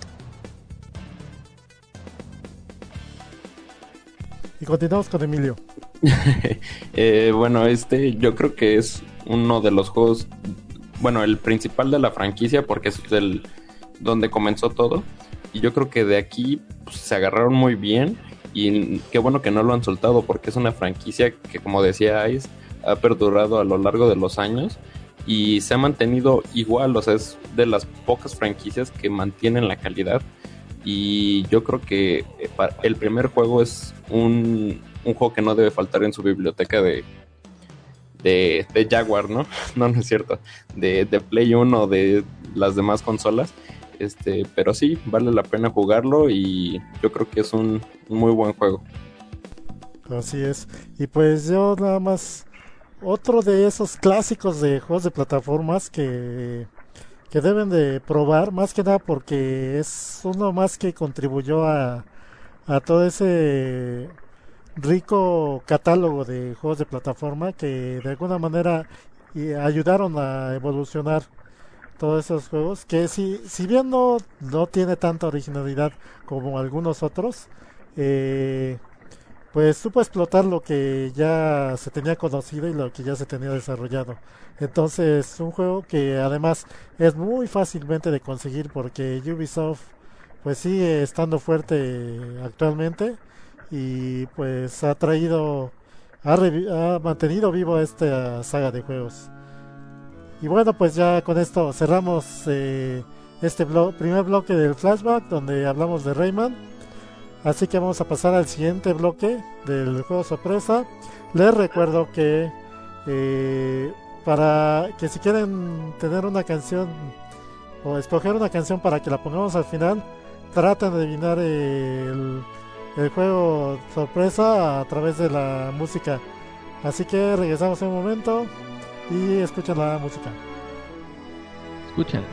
Y continuamos con Emilio. Bueno, yo creo que es uno de los juegos, bueno, el principal de la franquicia, porque es donde comenzó todo. Y yo creo que de aquí pues, se agarraron muy bien. Y qué bueno que no lo han soltado, porque es una franquicia que, como decía Ice, ha perdurado a lo largo de los años y se ha mantenido igual. O sea, es de las pocas franquicias que mantienen la calidad. Y yo creo que el primer juego es un juego que no debe faltar en su biblioteca de Jaguar, ¿no? No es cierto. De Play 1 o de las demás consolas. Pero sí, vale la pena jugarlo y yo creo que es un muy buen juego. Así es. Y pues yo nada más, otro de esos clásicos de juegos de plataformas que deben de probar, más que nada porque es uno más que contribuyó a todo ese rico catálogo de juegos de plataforma que de alguna manera ayudaron a evolucionar todos esos juegos, que si bien no tiene tanta originalidad como algunos otros, pues supo explotar lo que ya se tenía conocido y lo que ya se tenía desarrollado. Entonces, un juego que además es muy fácilmente de conseguir porque Ubisoft pues sigue estando fuerte actualmente y pues ha mantenido vivo esta saga de juegos. Y bueno, pues ya con esto cerramos este primer bloque del flashback donde hablamos de Rayman. Así que vamos a pasar al siguiente bloque del juego sorpresa. Les recuerdo que para que si quieren tener una canción o escoger una canción para que la pongamos al final, traten de adivinar el juego sorpresa a través de la música. Así que regresamos en un momento y escuchen la música. Escuchen.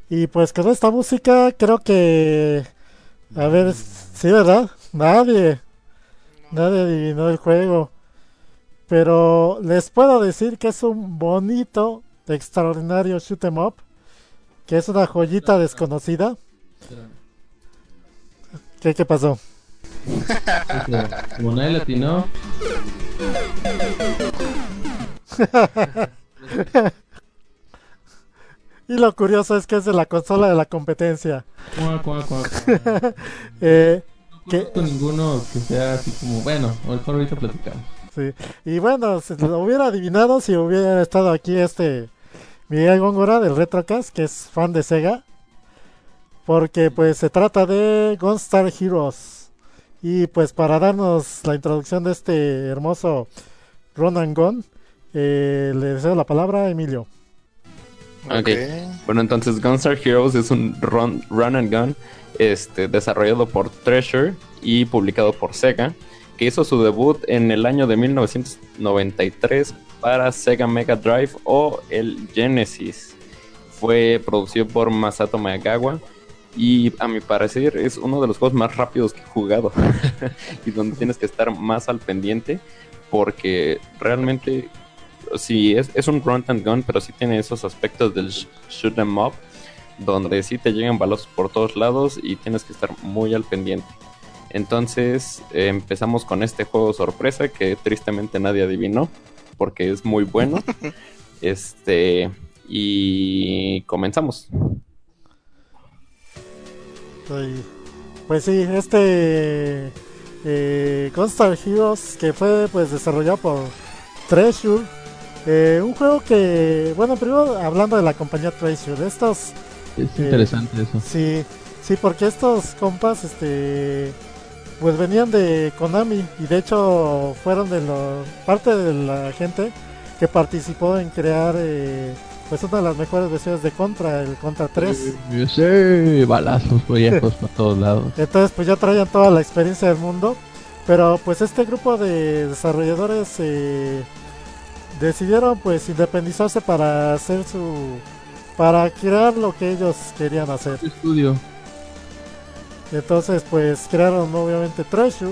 Y pues con esta música creo que... A ver, sí, ¿verdad? Nadie adivinó el juego. Pero les puedo decir que es un bonito, extraordinario shoot 'em up, que es una joyita desconocida. ¿Qué pasó? Como nadie latino. Y lo curioso es que es de la consola de la competencia. Cuá. eh, No que, conozco ninguno que sea así como, bueno, mejor ahorita platicamos. sí. Y bueno, se lo hubiera adivinado si hubiera estado aquí Miguel Góngora del Retrocast, que es fan de Sega. Porque pues se trata de Gunstar Heroes. Y pues para darnos la introducción de este hermoso Run and Gun, le deseo la palabra a Emilio. Ok. Bueno, entonces Gunstar Heroes es un run and gun desarrollado por Treasure y publicado por Sega, que hizo su debut en el año de 1993 para Sega Mega Drive o el Genesis. Fue producido por Masato Maegawa y a mi parecer es uno de los juegos más rápidos que he jugado y donde tienes que estar más al pendiente porque realmente sí es un run and gun, pero sí tiene esos aspectos del shoot 'em up donde sí te llegan balazos por todos lados y tienes que estar muy al pendiente. Entonces empezamos con este juego sorpresa que tristemente nadie adivinó porque es muy bueno. Y comenzamos. Pues sí, Gunstar Heroes, que fue pues desarrollado por Treasure, un juego que, bueno, primero hablando de la compañía Treasure, Es interesante eso. Sí, porque estos compas, pues venían de Konami y de hecho fueron parte de la gente que participó en crear pues una de las mejores versiones de Contra, el Contra 3. Sí, balazos viejos para todos lados. Entonces pues ya traían toda la experiencia del mundo, pero pues este grupo de desarrolladores decidieron pues independizarse para crear lo que ellos querían hacer. Estudio. Entonces pues crearon obviamente Treasure.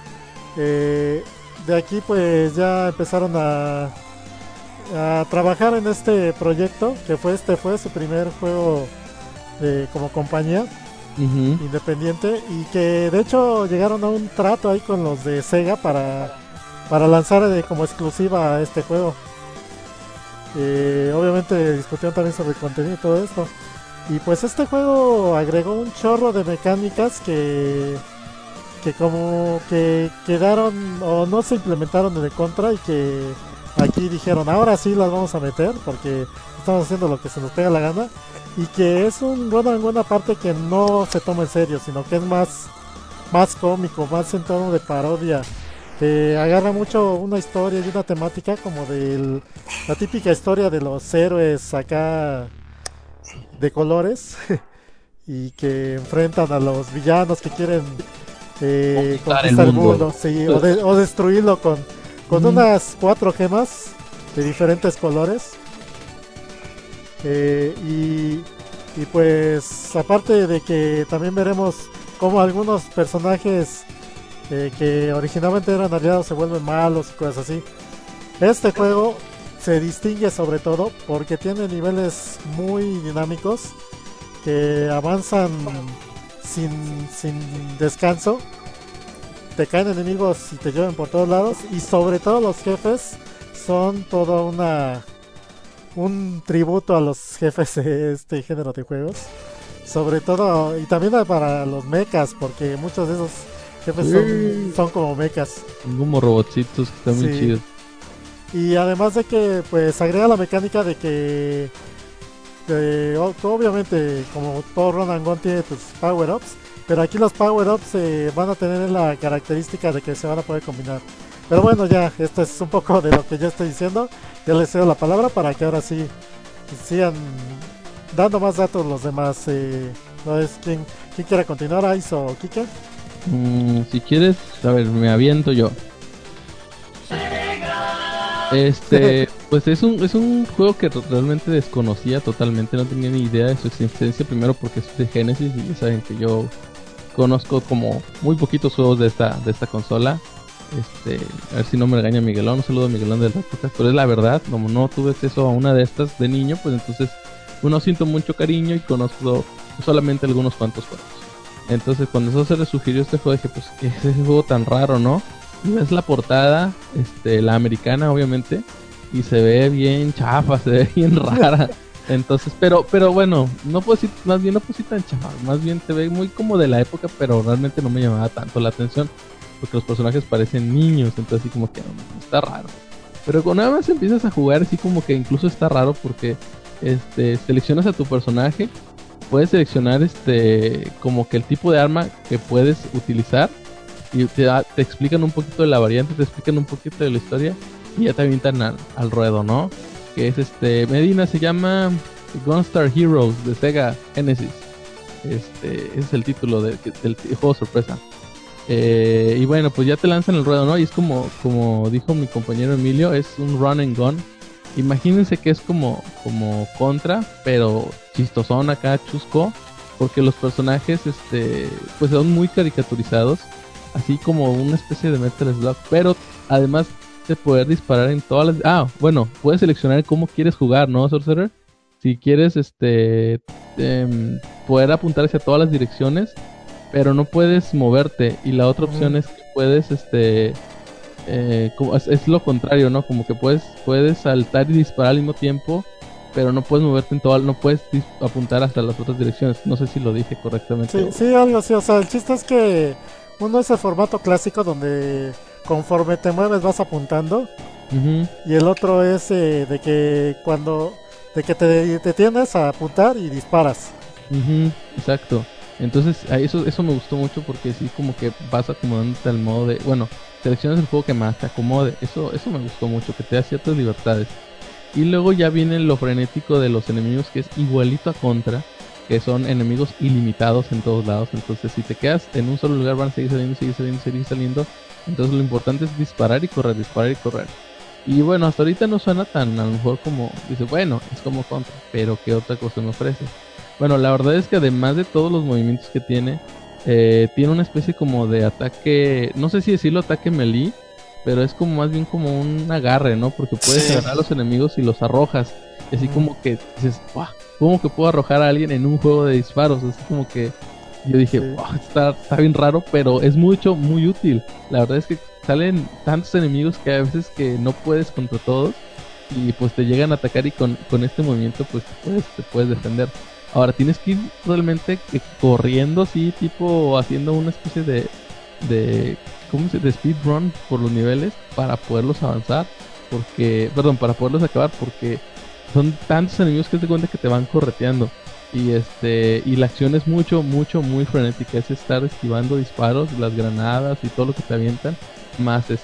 De aquí pues ya empezaron a trabajar en este proyecto, que fue su primer juego como compañía independiente, y que de hecho llegaron a un trato ahí con los de Sega para lanzar como exclusiva este juego. Obviamente discutieron también sobre el contenido y todo esto. Y pues este juego agregó un chorro de mecánicas que como que quedaron o no se implementaron en el Contra, y que aquí dijeron ahora sí las vamos a meter porque estamos haciendo lo que se nos pega la gana, y que es un buena parte que no se toma en serio, sino que es más cómico, más en tono de parodia, que agarra mucho una historia y una temática como de la típica historia de los héroes acá de colores y que enfrentan a los villanos que quieren conquistar el mundo, sí, o destruirlo con unas 4 gemas de diferentes colores. Y pues aparte de que también veremos cómo algunos personajes que originalmente eran aliados se vuelven malos y cosas así. Este juego se distingue sobre todo porque tiene niveles muy dinámicos que avanzan sin descanso. Te caen enemigos y te llevan por todos lados, y sobre todo los jefes son todo un tributo a los jefes de este género de juegos, sobre todo, y también para los mechas, porque muchos de esos jefes son como mechas, como robotcitos que están muy chidos. Y además de que pues agrega la mecánica de que obviamente como todo Run and Gun tiene tus power-ups, pero aquí los power-ups van a tener la característica de que se van a poder combinar. Pero bueno, ya, esto es un poco de lo que yo estoy diciendo. Ya les cedo la palabra para que ahora sí sigan dando más datos los demás. ¿No es quién quiera continuar, Ice o Kike? Si quieres, a ver, me aviento yo. Pues es un juego que realmente desconocía totalmente, no tenía ni idea de su existencia, primero porque es de Genesis y ya saben que yo conozco como muy poquitos juegos de esta consola. A ver si no me regaña Miguelón, un saludo a Miguelón del Podcast, pero es la verdad, como no tuve acceso a una de estas de niño, pues entonces uno siento mucho cariño y conozco solamente algunos cuantos juegos. Entonces cuando eso se resugirió este juego dije, pues ¿qué es ese juego tan raro, no? Y ves la portada, la americana obviamente, y se ve bien chafa, se ve bien rara. Entonces, pero bueno, no puedo decir, más bien no puedo decir tan chafa, más bien se ve muy como de la época, pero realmente no me llamaba tanto la atención, porque los personajes parecen niños, entonces así como que no, está raro. Pero cuando nada más empiezas a jugar, así como que incluso está raro porque seleccionas a tu personaje, puedes seleccionar como que el tipo de arma que puedes utilizar y te explican un poquito de la variante, te explican un poquito de la historia y ya te avientan al ruedo, ¿no? Que es Medina se llama Gunstar Heroes de Sega Genesis. Ese es el título del juego sorpresa. Y bueno, pues ya te lanzan el ruedo, ¿no? Y es como dijo mi compañero Emilio, es un run and gun. Imagínense que es como Contra, pero chistosón acá, chusco, porque los personajes pues son muy caricaturizados, así como una especie de Metal Slug, pero además de poder disparar en todas las... bueno, puedes seleccionar cómo quieres jugar, ¿no, Sorcerer? Si quieres poder apuntar hacia todas las direcciones, pero no puedes moverte, y la otra opción es que puedes es lo contrario, ¿no? Como que puedes saltar y disparar al mismo tiempo, pero no puedes moverte no puedes apuntar hasta las otras direcciones. No sé si lo dije correctamente. Sí, algo así. O sea, el chiste es que uno es el formato clásico donde conforme te mueves vas apuntando. Uh-huh. Y el otro es de que te detienes a apuntar y disparas. Uh-huh, exacto. Entonces eso me gustó mucho porque sí, como que vas acomodándote al modo de... Bueno, seleccionas el juego que más te acomode. Eso me gustó mucho, que te da ciertas libertades. Y luego ya viene lo frenético de los enemigos, que es igualito a Contra, que son enemigos ilimitados en todos lados. Entonces si te quedas en un solo lugar van a seguir saliendo. Entonces lo importante es disparar y correr. Y bueno, hasta ahorita no suena tan a lo mejor como... Dice, bueno, es como Contra, pero ¿qué otra cosa me ofrece? Bueno, la verdad es que además de todos los movimientos que tiene una especie como de ataque, no sé si decirlo ataque melee, pero es como más bien como un agarre, ¿no? Porque puedes agarrar a los enemigos y los arrojas. Y así como que dices, ¡wow! ¿Cómo que puedo arrojar a alguien en un juego de disparos? Así como que yo dije, ¡wow! Está bien raro, pero es muy útil. La verdad es que salen tantos enemigos que a veces que no puedes contra todos y pues te llegan a atacar y con este movimiento pues te puedes defender. Ahora tienes que ir realmente corriendo así, tipo haciendo una especie de ¿cómo se dice? De speedrun por los niveles para poderlos avanzar, para poderlos acabar, porque son tantos enemigos que te cuenta que te van correteando y la acción es muy frenética, es estar esquivando disparos, las granadas y todo lo que te avientan, más lo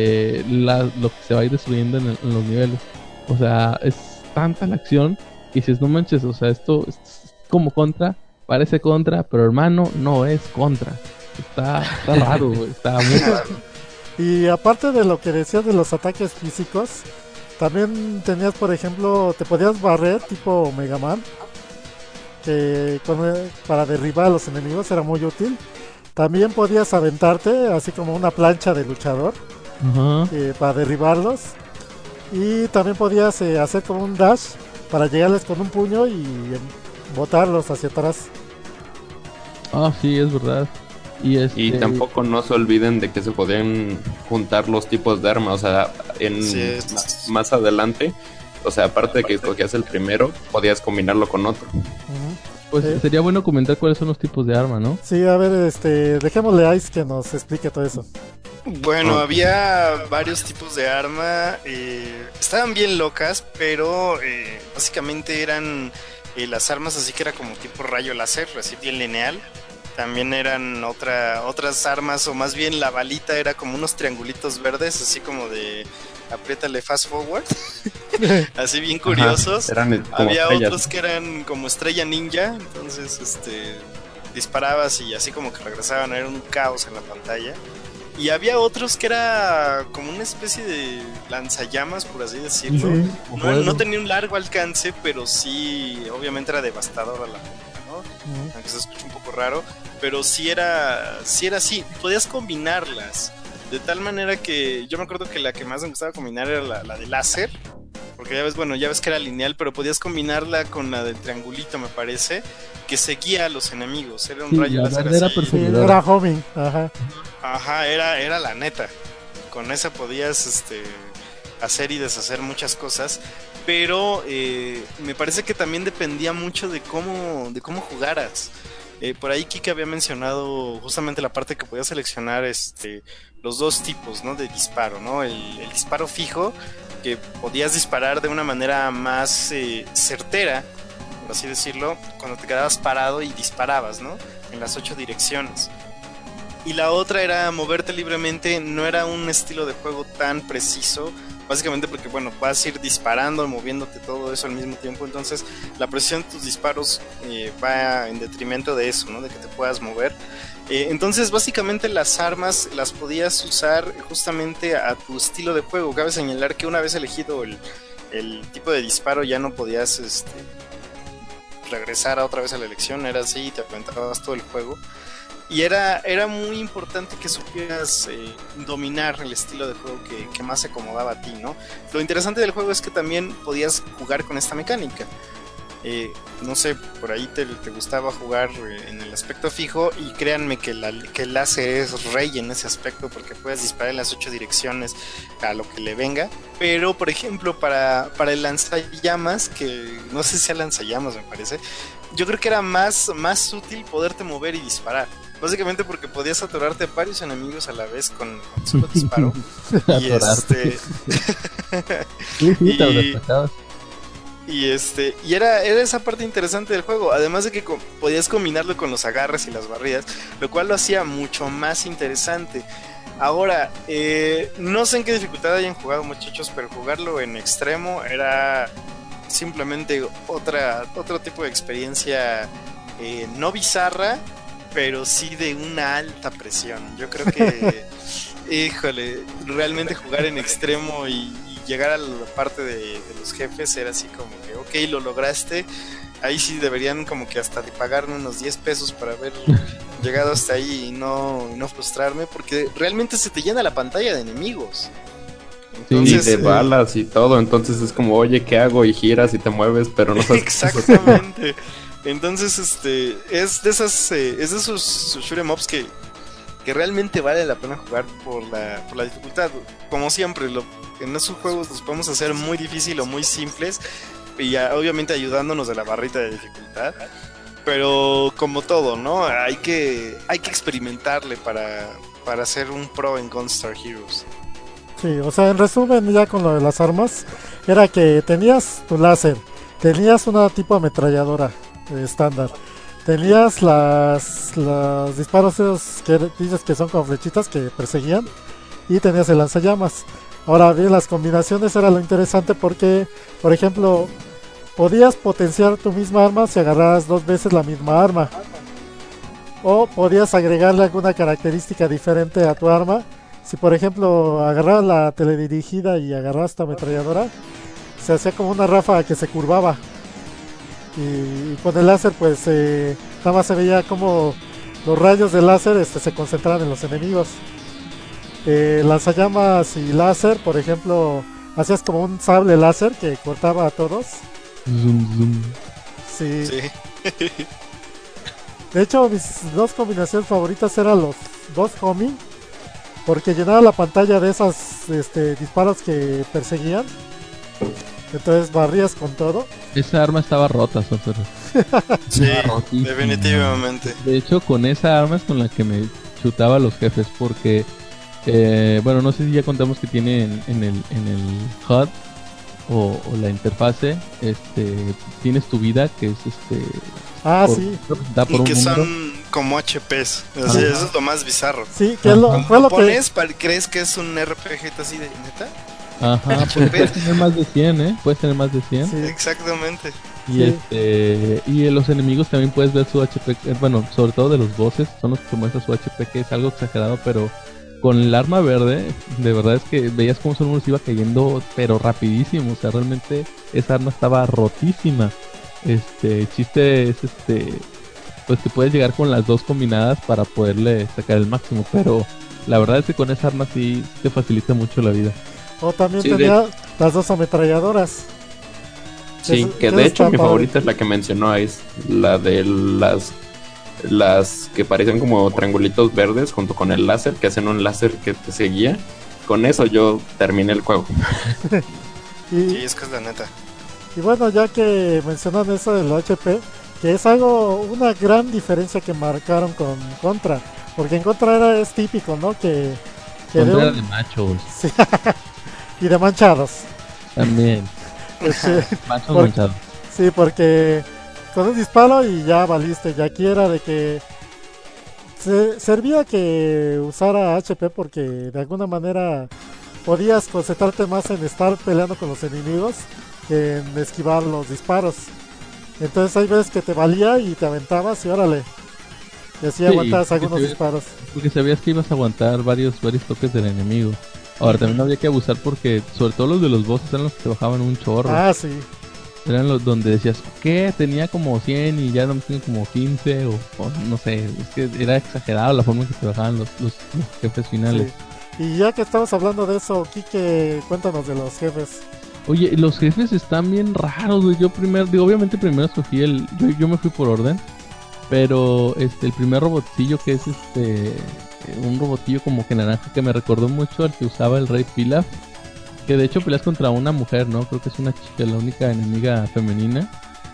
que se va a ir destruyendo en los niveles. O sea, es tanta la acción y dices, no manches, o sea, esto es como Contra, parece Contra, pero hermano, no es Contra. Está raro, güey, está muy raro. Y aparte de lo que decías de los ataques físicos, también tenías, por ejemplo, te podías barrer tipo Mega Man, que para derribar a los enemigos era muy útil. También podías aventarte, así como una plancha de luchador, para derribarlos. Y también podías hacer como un dash para llegarles con un puño y botarlos hacia atrás. Sí, es verdad. Y tampoco no se olviden de que se podían juntar los tipos de armas, o sea, más adelante, o sea, aparte de que escogías el primero, podías combinarlo con otro. Pues sería bueno comentar cuáles son los tipos de arma, ¿no? Sí, a ver, dejémosle a Ice que nos explique todo eso. Bueno, había varios tipos de arma, estaban bien locas, pero básicamente eran las armas así que era como tipo rayo láser, así bien lineal. También eran otras armas, o más bien la balita era como unos triangulitos verdes, así como de apriétale fast forward, así bien curiosos. Había otros que eran como estrella ninja, entonces disparabas y así como que regresaban, era un caos en la pantalla. Y había otros que era como una especie de lanzallamas, por así decirlo. Sí. No tenía un largo alcance, pero sí, obviamente era devastador a la época, ¿no? Aunque se escucha un poco raro, pero sí era así. Podías combinarlas de tal manera que yo me acuerdo que la que más me gustaba combinar era la de láser, porque ya ves que era lineal, pero podías combinarla con la del triangulito, me parece, que seguía a los enemigos. Era un rayo láser era así. Sí, era homing, ajá. Ajá, era la neta. Con esa podías hacer y deshacer muchas cosas, pero me parece que también dependía mucho de cómo jugaras. Por ahí Kike había mencionado justamente la parte que podías seleccionar los dos tipos, ¿no? De disparo, ¿no? El disparo fijo, que podías disparar de una manera más certera, por así decirlo, cuando te quedabas parado y disparabas, ¿no? En las 8 direcciones. Y la otra era moverte libremente, no era un estilo de juego tan preciso, básicamente porque, bueno, vas a ir disparando, moviéndote todo eso al mismo tiempo, entonces la precisión de tus disparos va en detrimento de eso, ¿no? De que te puedas mover. Entonces, básicamente las armas las podías usar justamente a tu estilo de juego. Cabe señalar que una vez elegido el tipo de disparo ya no podías regresar otra vez a la elección, era así y te aventabas todo el juego. Y era muy importante que supieras dominar el estilo de juego que más se acomodaba a ti, ¿no? Lo interesante del juego es que también podías jugar con esta mecánica. No sé, por ahí te gustaba jugar en el aspecto fijo, y créanme que el láser es rey en ese aspecto, porque puedes disparar en las 8 direcciones a lo que le venga. Pero, por ejemplo, para el lanzallamas, que no sé si sea lanzallamas, me parece, yo creo que era más útil poderte mover y disparar. Básicamente porque podías atorarte a varios enemigos a la vez con solo disparo. Y era esa parte interesante del juego. Además de que podías combinarlo con los agarres y las barridas, lo cual lo hacía mucho más interesante. Ahora, no sé en qué dificultad hayan jugado, muchachos, pero jugarlo en extremo era simplemente otro tipo de experiencia, no bizarra, pero sí de una alta presión. Yo creo que, híjole, realmente jugar en extremo y llegar a la parte de los jefes era así como que, ok, lo lograste. Ahí sí deberían como que hasta de pagarme unos 10 pesos para haber llegado hasta ahí y no frustrarme, porque realmente se te llena la pantalla de enemigos. Entonces, de balas y todo, entonces es como, oye, ¿qué hago? Y giras y te mueves, pero no sabes. Exactamente. Entonces, es de esos shoot 'em ups que realmente vale la pena jugar por la dificultad. Como siempre, en esos juegos los podemos hacer muy difícil o muy simples, y obviamente ayudándonos de la barrita de dificultad. Pero como todo, ¿no? Hay que experimentarle para ser un pro en Gunstar Heroes. Sí, o sea, en resumen, ya con lo de las armas, era que tenías tu láser, tenías una tipo ametralladora estándar, tenías los disparos esos que dices que son con flechitas que perseguían, y tenías el lanzallamas. Ahora bien, las combinaciones era lo interesante porque, por ejemplo, podías potenciar tu misma arma si agarras 2 veces la misma arma, o podías agregarle alguna característica diferente a tu arma. Si por ejemplo agarras la teledirigida y agarras tu ametralladora, se hacía como una ráfaga que se curvaba, y con el láser pues nada más se veía como los rayos del láser se concentraban en los enemigos. Lanzallamas y láser, por ejemplo, hacías como un sable láser que cortaba a todos. Zoom, zoom. Sí. De hecho, mis dos combinaciones favoritas eran los dos homing, porque llenaba la pantalla de esos disparos que perseguían. Entonces barrías con todo. Esa arma estaba rota, Sotero. Sí, definitivamente. De hecho, con esa arma es con la que me chutaba a los jefes, porque bueno, no sé si ya contamos que tiene en el HUD o la interfase, tienes tu vida, que es sí. Da por que son como HPs. Eso es lo más bizarro. Sí, que fue lo pones, ¿crees que es un RPG así de neta? Ajá, puedes tener más de 100, Puedes tener más de 100. Sí. Exactamente. Y y los enemigos también puedes ver su HP, bueno, sobre todo de los bosses, son los que muestran su HP, que es algo exagerado, pero con el arma verde, de verdad es que veías cómo su número se iba cayendo, pero rapidísimo. O sea, realmente esa arma estaba rotísima. El chiste es pues que puedes llegar con las dos combinadas para poderle sacar el máximo, pero la verdad es que con esa arma sí te facilita mucho la vida. O también Sí, tenía las dos ametralladoras. Sí, que de hecho mi favorita es la que mencionó, es la de las que parecen como triangulitos verdes junto con el láser, que hacen un láser que te seguía. Con eso yo terminé el juego. Sí, es que es la neta. Y bueno, ya que mencionan eso del HP, que es una gran diferencia que marcaron con Contra, porque en Contra es típico, ¿no? Que Contra de machos. Sí, y de manchados. También. Machos manchados. Sí, porque con un disparo y ya valiste. Y aquí era de que servía que usara HP porque de alguna manera podías concentrarte más en estar peleando con los enemigos que en esquivar los disparos. Entonces hay veces que te valía y te aventabas y órale. Y así aguantabas algunos disparos. Porque sabías que ibas a aguantar varios toques del enemigo. Ahora también había que abusar porque sobre todo los de los bosses eran los que te bajaban un chorro. Ah, sí. Eran los donde decías, ¿qué? Tenía como 100 y ya no tengo como 15 o no sé. Es que era exagerado la forma en que te bajaban los jefes finales. Sí. Y ya que estamos hablando de eso, Kike, cuéntanos de los jefes. Oye, los jefes están bien raros, güey. Yo obviamente primero escogí yo me fui por orden. Pero el primer robotcillo que es un robotillo como que naranja que me recordó mucho al que usaba el Rey Pilaf. Que de hecho peleas contra una mujer, ¿no? Creo que es una chica, la única enemiga femenina.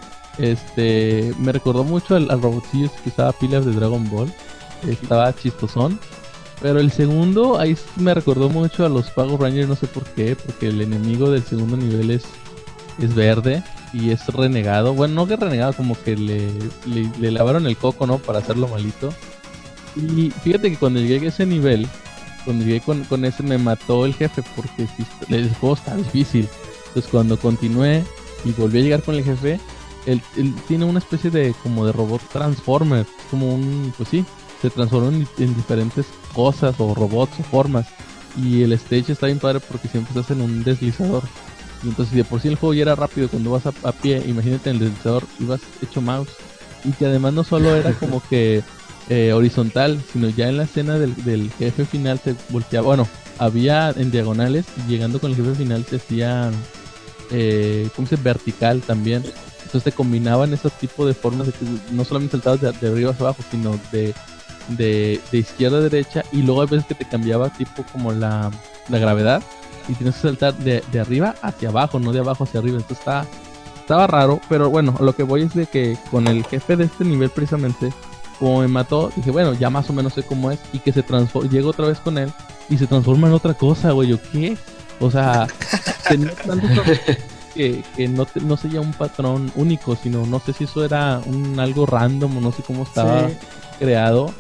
Me recordó mucho al robotillo que usaba Pilaf de Dragon Ball. Estaba chistosón. Pero el segundo, ahí me recordó mucho a los Power Rangers, no sé por qué. Porque el enemigo del segundo nivel es verde y es renegado. Bueno, no que renegado, como que le lavaron el coco, ¿no? Para hacerlo malito. Y fíjate que cuando llegué a ese nivel, cuando llegué con ese, me mató el jefe porque el juego está difícil. Entonces cuando continué y volví a llegar con el jefe, él tiene una especie de como de robot transformer, como pues sí, se transforma en diferentes cosas o robots o formas. Y el stage está bien padre porque siempre estás en un deslizador. Y entonces si de por sí el juego ya era rápido cuando vas a pie, imagínate en el deslizador ibas hecho mouse. Y que además no solo era como que horizontal, sino ya en la escena del jefe final se volteaba, bueno, había en diagonales y llegando con el jefe final se hacían ¿cómo se dice? Vertical también. Entonces te combinaban esos tipos de formas de que no solamente saltabas de arriba hacia abajo, sino de izquierda a derecha, y luego hay veces que te cambiaba tipo como la gravedad y tienes que saltar de arriba hacia abajo, no de abajo hacia arriba. Entonces estaba raro, pero bueno, lo que voy es de que con el jefe de este nivel precisamente, como me mató, dije, bueno, ya más o menos sé cómo es, y que llego otra vez con él y se transforma en otra cosa, güey. Yo, ¿qué? O sea, tenía tantos que no sería un patrón único, sino no sé si eso era algo random o no sé cómo estaba creado.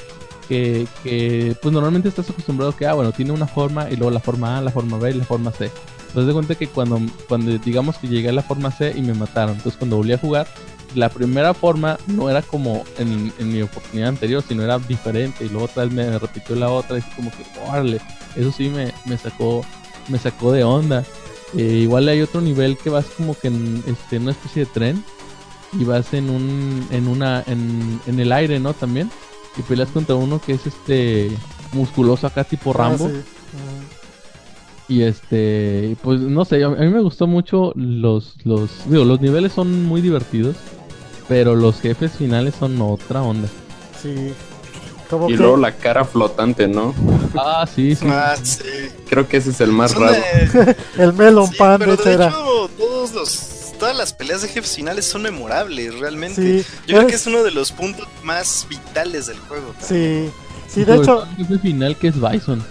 Que pues normalmente estás acostumbrado que, bueno, tiene una forma y luego la forma A, la forma B y la forma C. Entonces de cuenta que cuando digamos que llegué a la forma C y me mataron, entonces cuando volví a jugar, la primera forma no era como en mi oportunidad anterior, sino era diferente, y luego otra vez me repitió la otra, y como que, órale, eso sí me sacó de onda. Igual hay otro nivel que vas como que en una especie de tren, y vas en el aire, ¿no? También, y peleas contra uno que es musculoso acá tipo Rambo. Sí. Y pues no sé, a mí me gustó mucho los niveles son muy divertidos, pero los jefes finales son otra onda. Sí. Y luego la cara flotante, ¿no? Ah, sí. Ah, sí. Creo que ese es el más raro. El Melon Pan, pero de era. hecho, todas las peleas de jefes finales son memorables, realmente. Sí, Yo creo que es uno de los puntos más vitales del juego. Sí, de hecho. El jefe final que es Bison.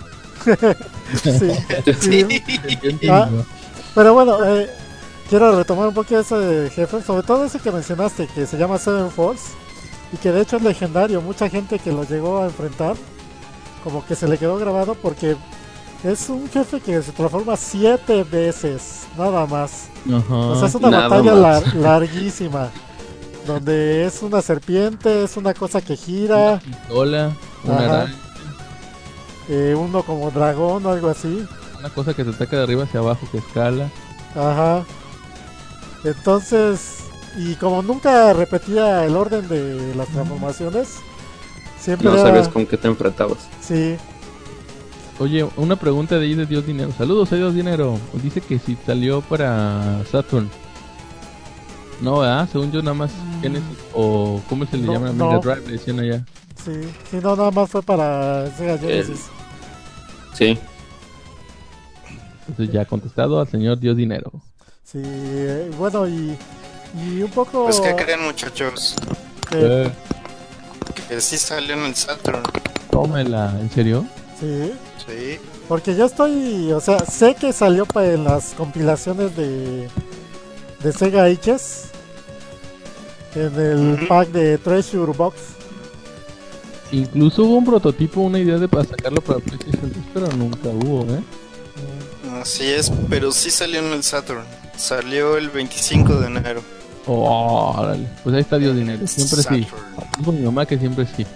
Sí. Pero bueno, quiero retomar un poquito eso de jefe, sobre todo ese que mencionaste, que se llama Seven Force, y que de hecho es legendario. Mucha gente que lo llegó a enfrentar, como que se le quedó grabado porque es un jefe que se transforma 7 veces, nada más. Ajá. O sea, es una batalla larguísima, donde es una serpiente, es una cosa que gira. Una pistola, una araña. uno como dragón o algo así. Una cosa que te ataca de arriba hacia abajo, que escala. Ajá. Entonces, y como nunca repetía el orden de las transformaciones, siempre No era... sabías con qué te enfrentabas. Sí. Oye, una pregunta de ahí de Dios Dinero. Saludos a Dios Dinero. Dice que si salió para Saturn. No, ¿verdad? Según yo nada más Genesis, o ¿cómo se le No, llama? no. Mega Drive, le decían allá. Sí, no, nada más fue para Sega Genesis. Sí. Entonces ya contestado al señor Dios Dinero. Sí, bueno, y un poco... Pues que creen, muchachos, que- que sí salió en el Saturn. Tómela, ¿en serio? sí, Sí. porque yo estoy, o sea, sé que salió en las compilaciones de Sega Ages, en el Ujú. pack de Treasure Box. Incluso hubo un prototipo, una idea de para sacarlo para PlayStation 2, pero nunca hubo, ¿eh? Así es, pero sí salió en el Saturn. Salió el 25 de enero. Oh, órale. Pues ahí está Dios Dinero, siempre sí. Saturn. Dijo mi mamá que siempre sí.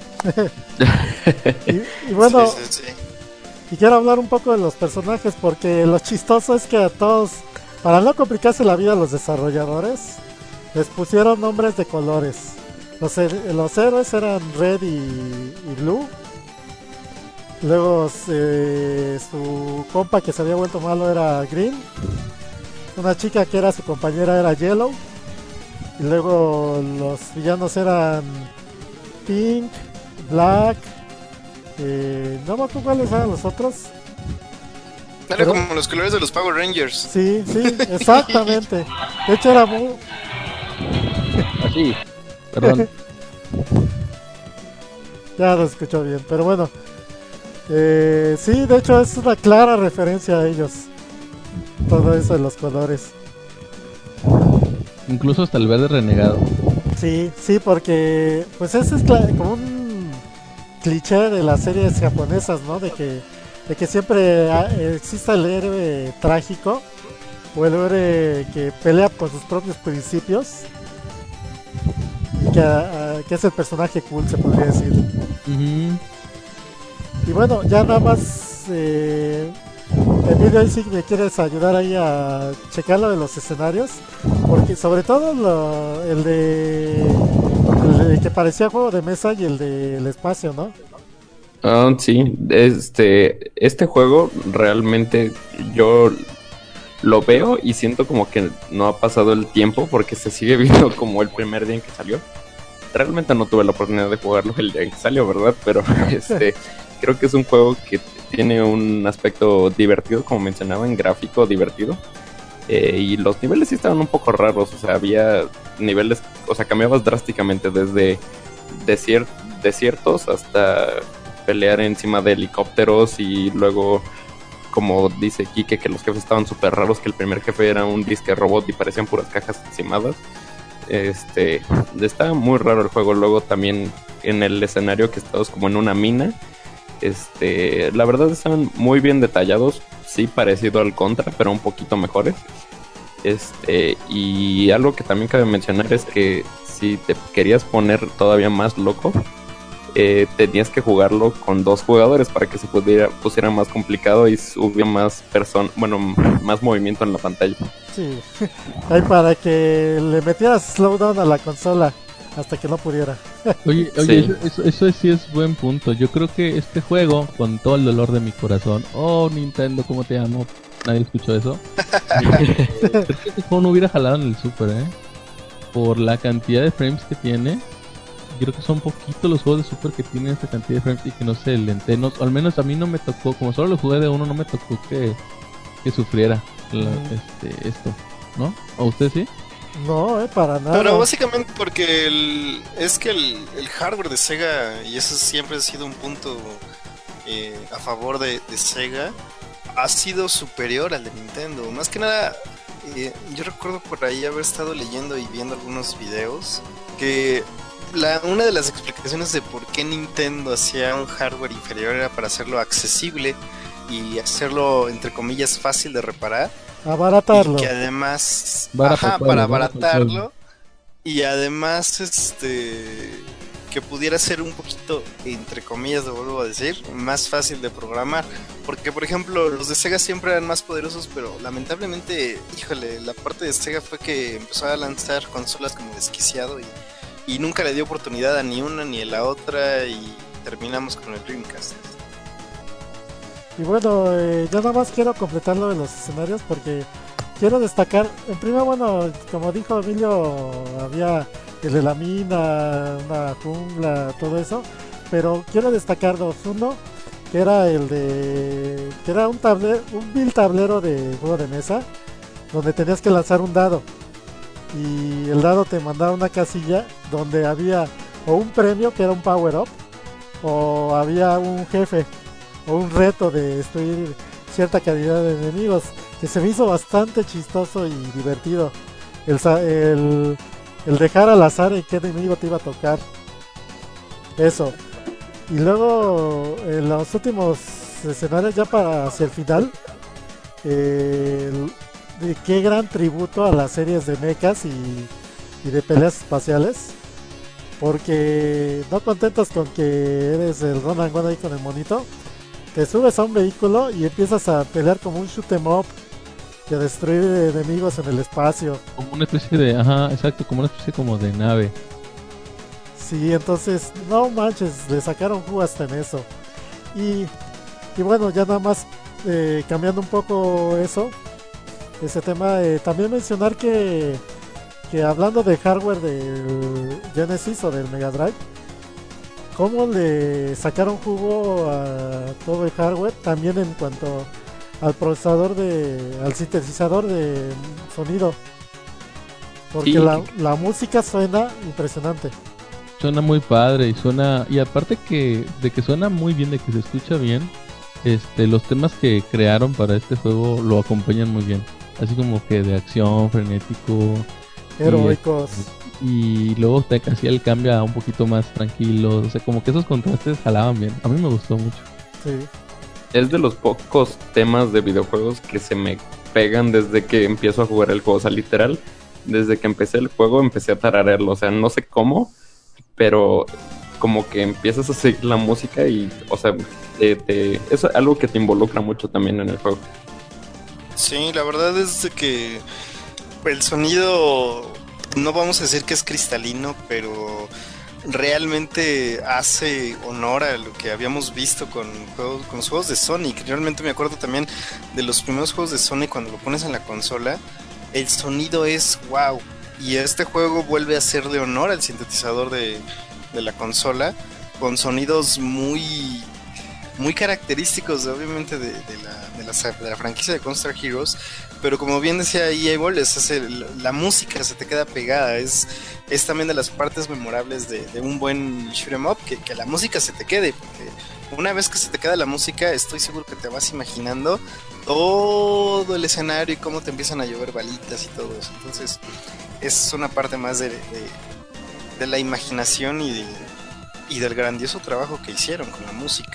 Y bueno, Sí, sí, sí. y quiero hablar un poco de los personajes, porque lo chistoso es que a todos, para no complicarse la vida a los desarrolladores, les pusieron nombres de colores. Los héroes eran Red y Blue. Luego su compa que se había vuelto malo era Green. Una chica que era su compañera era Yellow. Y luego los villanos eran Pink, Black. No me acuerdo cuáles eran los otros. Era Pero- como los colores de los Power Rangers. Sí, exactamente. De hecho era muy... Así. Perdón. Ya lo escuchó bien, pero bueno. Sí, de hecho es una clara referencia a ellos. Todo eso de los colores. Incluso hasta el verde renegado. Sí, porque pues ese es como un cliché de las series japonesas, ¿no? De que siempre exista el héroe trágico o el héroe que pelea con sus propios principios y que es el personaje cool, se podría decir. Ujú. Y bueno, ya nada más Emilio, ahí sí me quieres ayudar ahí a checar lo de los escenarios, porque sobre todo el de que parecía juego de mesa y el del espacio, ¿no? Sí, este juego realmente yo lo veo y siento como que no ha pasado el tiempo porque se sigue viendo como el primer día en que salió. Realmente no tuve la oportunidad de jugarlo el día en que salió, ¿verdad? Pero creo que es un juego que tiene un aspecto divertido, como mencionaba, en gráfico divertido. Y los niveles sí estaban un poco raros, o sea, había niveles, o sea, cambiabas drásticamente desde desiertos hasta pelear encima de helicópteros y luego, como dice Kike, que los jefes estaban súper raros, que el primer jefe era un disque robot y parecían puras cajas encimadas. Está muy raro el juego. Luego también en el escenario que estabas como en una mina, la verdad estaban muy bien detallados, sí parecido al Contra, pero un poquito mejores. Y algo que también cabe mencionar es que si te querías poner todavía más loco, tenías que jugarlo con 2 jugadores para que se pusiera más complicado y hubiera más más movimiento en la pantalla. Sí, ahí para que le metieras slowdown a la consola hasta que no pudiera. Oye, Sí. eso sí es buen punto. Yo creo que este juego, con todo el dolor de mi corazón, oh Nintendo, ¿cómo te amo? Nadie escuchó eso. Creo que este juego no hubiera jalado en el Super, por la cantidad de frames que tiene. Creo que son poquitos los juegos de Super que tienen esta cantidad de frames y que no se lenten. No, al menos a mí no me tocó, como solo lo jugué de uno, no me tocó que sufriera esto, ¿no? ¿A usted sí? No, para nada. Pero básicamente porque el hardware de Sega, y eso siempre ha sido un punto a favor de Sega, ha sido superior al de Nintendo. Más que nada, yo recuerdo por ahí haber estado leyendo y viendo algunos videos que una de las explicaciones de por qué Nintendo hacía un hardware inferior era para hacerlo accesible y hacerlo, entre comillas, fácil de reparar. Abaratarlo. Y que además, Para para pueblo, abaratarlo. Y además, que pudiera ser un poquito, entre comillas, lo vuelvo a decir, más fácil de programar. Porque, por ejemplo, los de Sega siempre eran más poderosos, pero lamentablemente, híjole, la parte de Sega fue que empezó a lanzar consolas como desquiciado y nunca le dio oportunidad a ni una ni a la otra y terminamos con el Dreamcast. Y bueno, yo nada más quiero completar lo de los escenarios porque quiero destacar, en primer, bueno, como dijo Emilio, había el de la mina, una jungla, todo eso, pero quiero destacar dos. Uno, que era que era un vil tablero de juego de mesa, donde tenías que lanzar un dado, y el dado te mandaba una casilla donde había o un premio, que era un power up, o había un jefe, o un reto de destruir cierta cantidad de enemigos, que se me hizo bastante chistoso y divertido. El dejar al azar en qué enemigo te iba a tocar. Eso. Y luego en los últimos escenarios, ya para hacia el final, de qué gran tributo a las series de mechas y de peleas espaciales. Porque no contentos con que eres el run and gun ahí con el monito, te subes a un vehículo y empiezas a pelear como un shoot 'em up y a destruir enemigos en el espacio. Como una especie de, ajá, exacto, como una especie como de nave. Sí, entonces, no manches, le sacaron jugo hasta en eso. Y bueno, ya nada más cambiando un poco ese tema, también mencionar que hablando de hardware del Genesis o del Mega Drive, cómo le sacaron jugo a todo el hardware, también en cuanto al procesador al sintetizador de sonido, porque Sí. la música suena impresionante. Suena muy padre y aparte de que suena muy bien, de que se escucha bien, los temas que crearon para este juego lo acompañan muy bien, así como que de acción, frenético, Heroicos. y luego casi el cambio a un poquito más tranquilo, o sea, como que esos contrastes jalaban bien. A mí me gustó mucho. Sí. Es de los pocos temas de videojuegos que se me pegan desde que empiezo a jugar el juego. O sea, literal, desde que empecé el juego empecé a tararearlo. O sea, no sé cómo, pero como que empiezas a seguir la música y, o sea, es algo que te involucra mucho también en el juego. Sí, la verdad es de que el sonido, no vamos a decir que es cristalino, pero realmente hace honor a lo que habíamos visto con los juegos de Sonic. Realmente me acuerdo también de los primeros juegos de Sonic cuando lo pones en la consola. El sonido es wow. Y este juego vuelve a hacerle honor al sintetizador de la consola, con sonidos muy característicos, obviamente, de la franquicia de Gunstar Heroes. Pero como bien decía Evil, la música se te queda pegada. Es también de las partes memorables de un buen shoot 'em up, que la música se te quede. Porque una vez que se te queda la música, estoy seguro que te vas imaginando todo el escenario y cómo te empiezan a llover balitas y todo eso. Entonces es una parte más de la imaginación y del grandioso trabajo que hicieron con la música.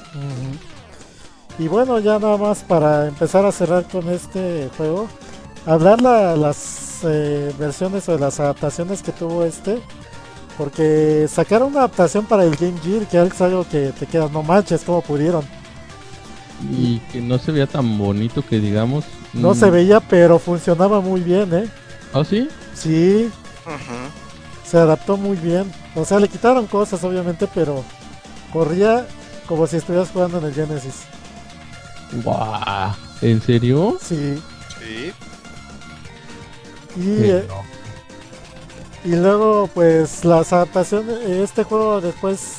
Y bueno, ya nada más para empezar a cerrar con este juego, hablar las versiones o las adaptaciones que tuvo porque sacaron una adaptación para el Game Gear, que es algo que te quedas, no manches, cómo pudieron. Y que no se veía tan bonito que digamos. No se veía, pero funcionaba muy bien, ¿Ah, sí? Sí, Uh-huh. se adaptó muy bien. O sea, le quitaron cosas obviamente, pero corría como si estuvieras jugando en el Genesis. ¡Guau! ¿En serio? Sí. Sí. Y luego pues las adaptaciones, este juego después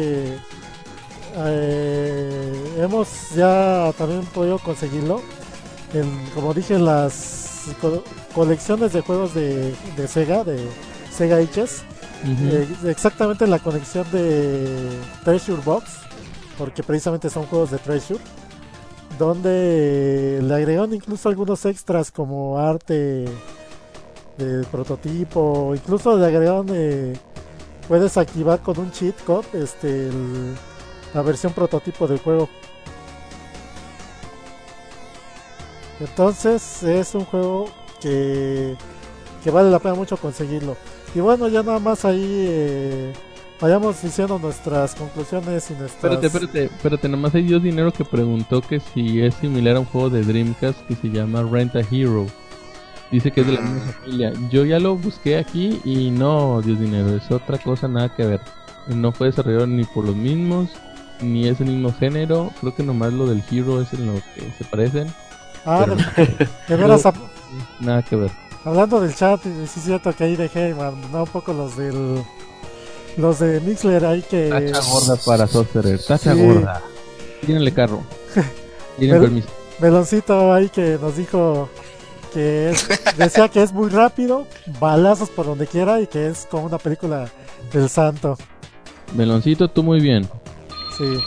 hemos ya también podido conseguirlo como dije, en las colecciones de juegos de Sega, de Sega Ages. Exactamente en la conexión de Treasure Box, porque precisamente son juegos de Treasure, donde le agregaron incluso algunos extras como arte de prototipo, incluso le agregaron puedes activar con un cheat code la versión prototipo del juego. Entonces es un juego que vale la pena mucho conseguirlo. Y bueno, ya nada más ahí vayamos diciendo nuestras conclusiones y nuestras... Espérate, nomás hay Dios Dinero que preguntó que si es similar a un juego de Dreamcast que se llama Rent a Hero. Dice que es de la misma familia. Yo ya lo busqué aquí y no, Dios Dinero, es otra cosa, nada que ver. No fue desarrollado ni por los mismos, ni es el mismo género. Creo que nomás lo del Hero es en lo que se parecen. Pero... de veras, nada que ver. Hablando del chat, sí es cierto que ahí dejé abandonado un poco los de Mixler ahí que... Tacha gorda para Sorcerer, tacha gorda. Tírenle carro. Tienen permiso. Meloncito ahí que nos dijo que decía que es muy rápido, balazos por donde quiera y que es como una película del santo. Meloncito, tú muy bien. Sí.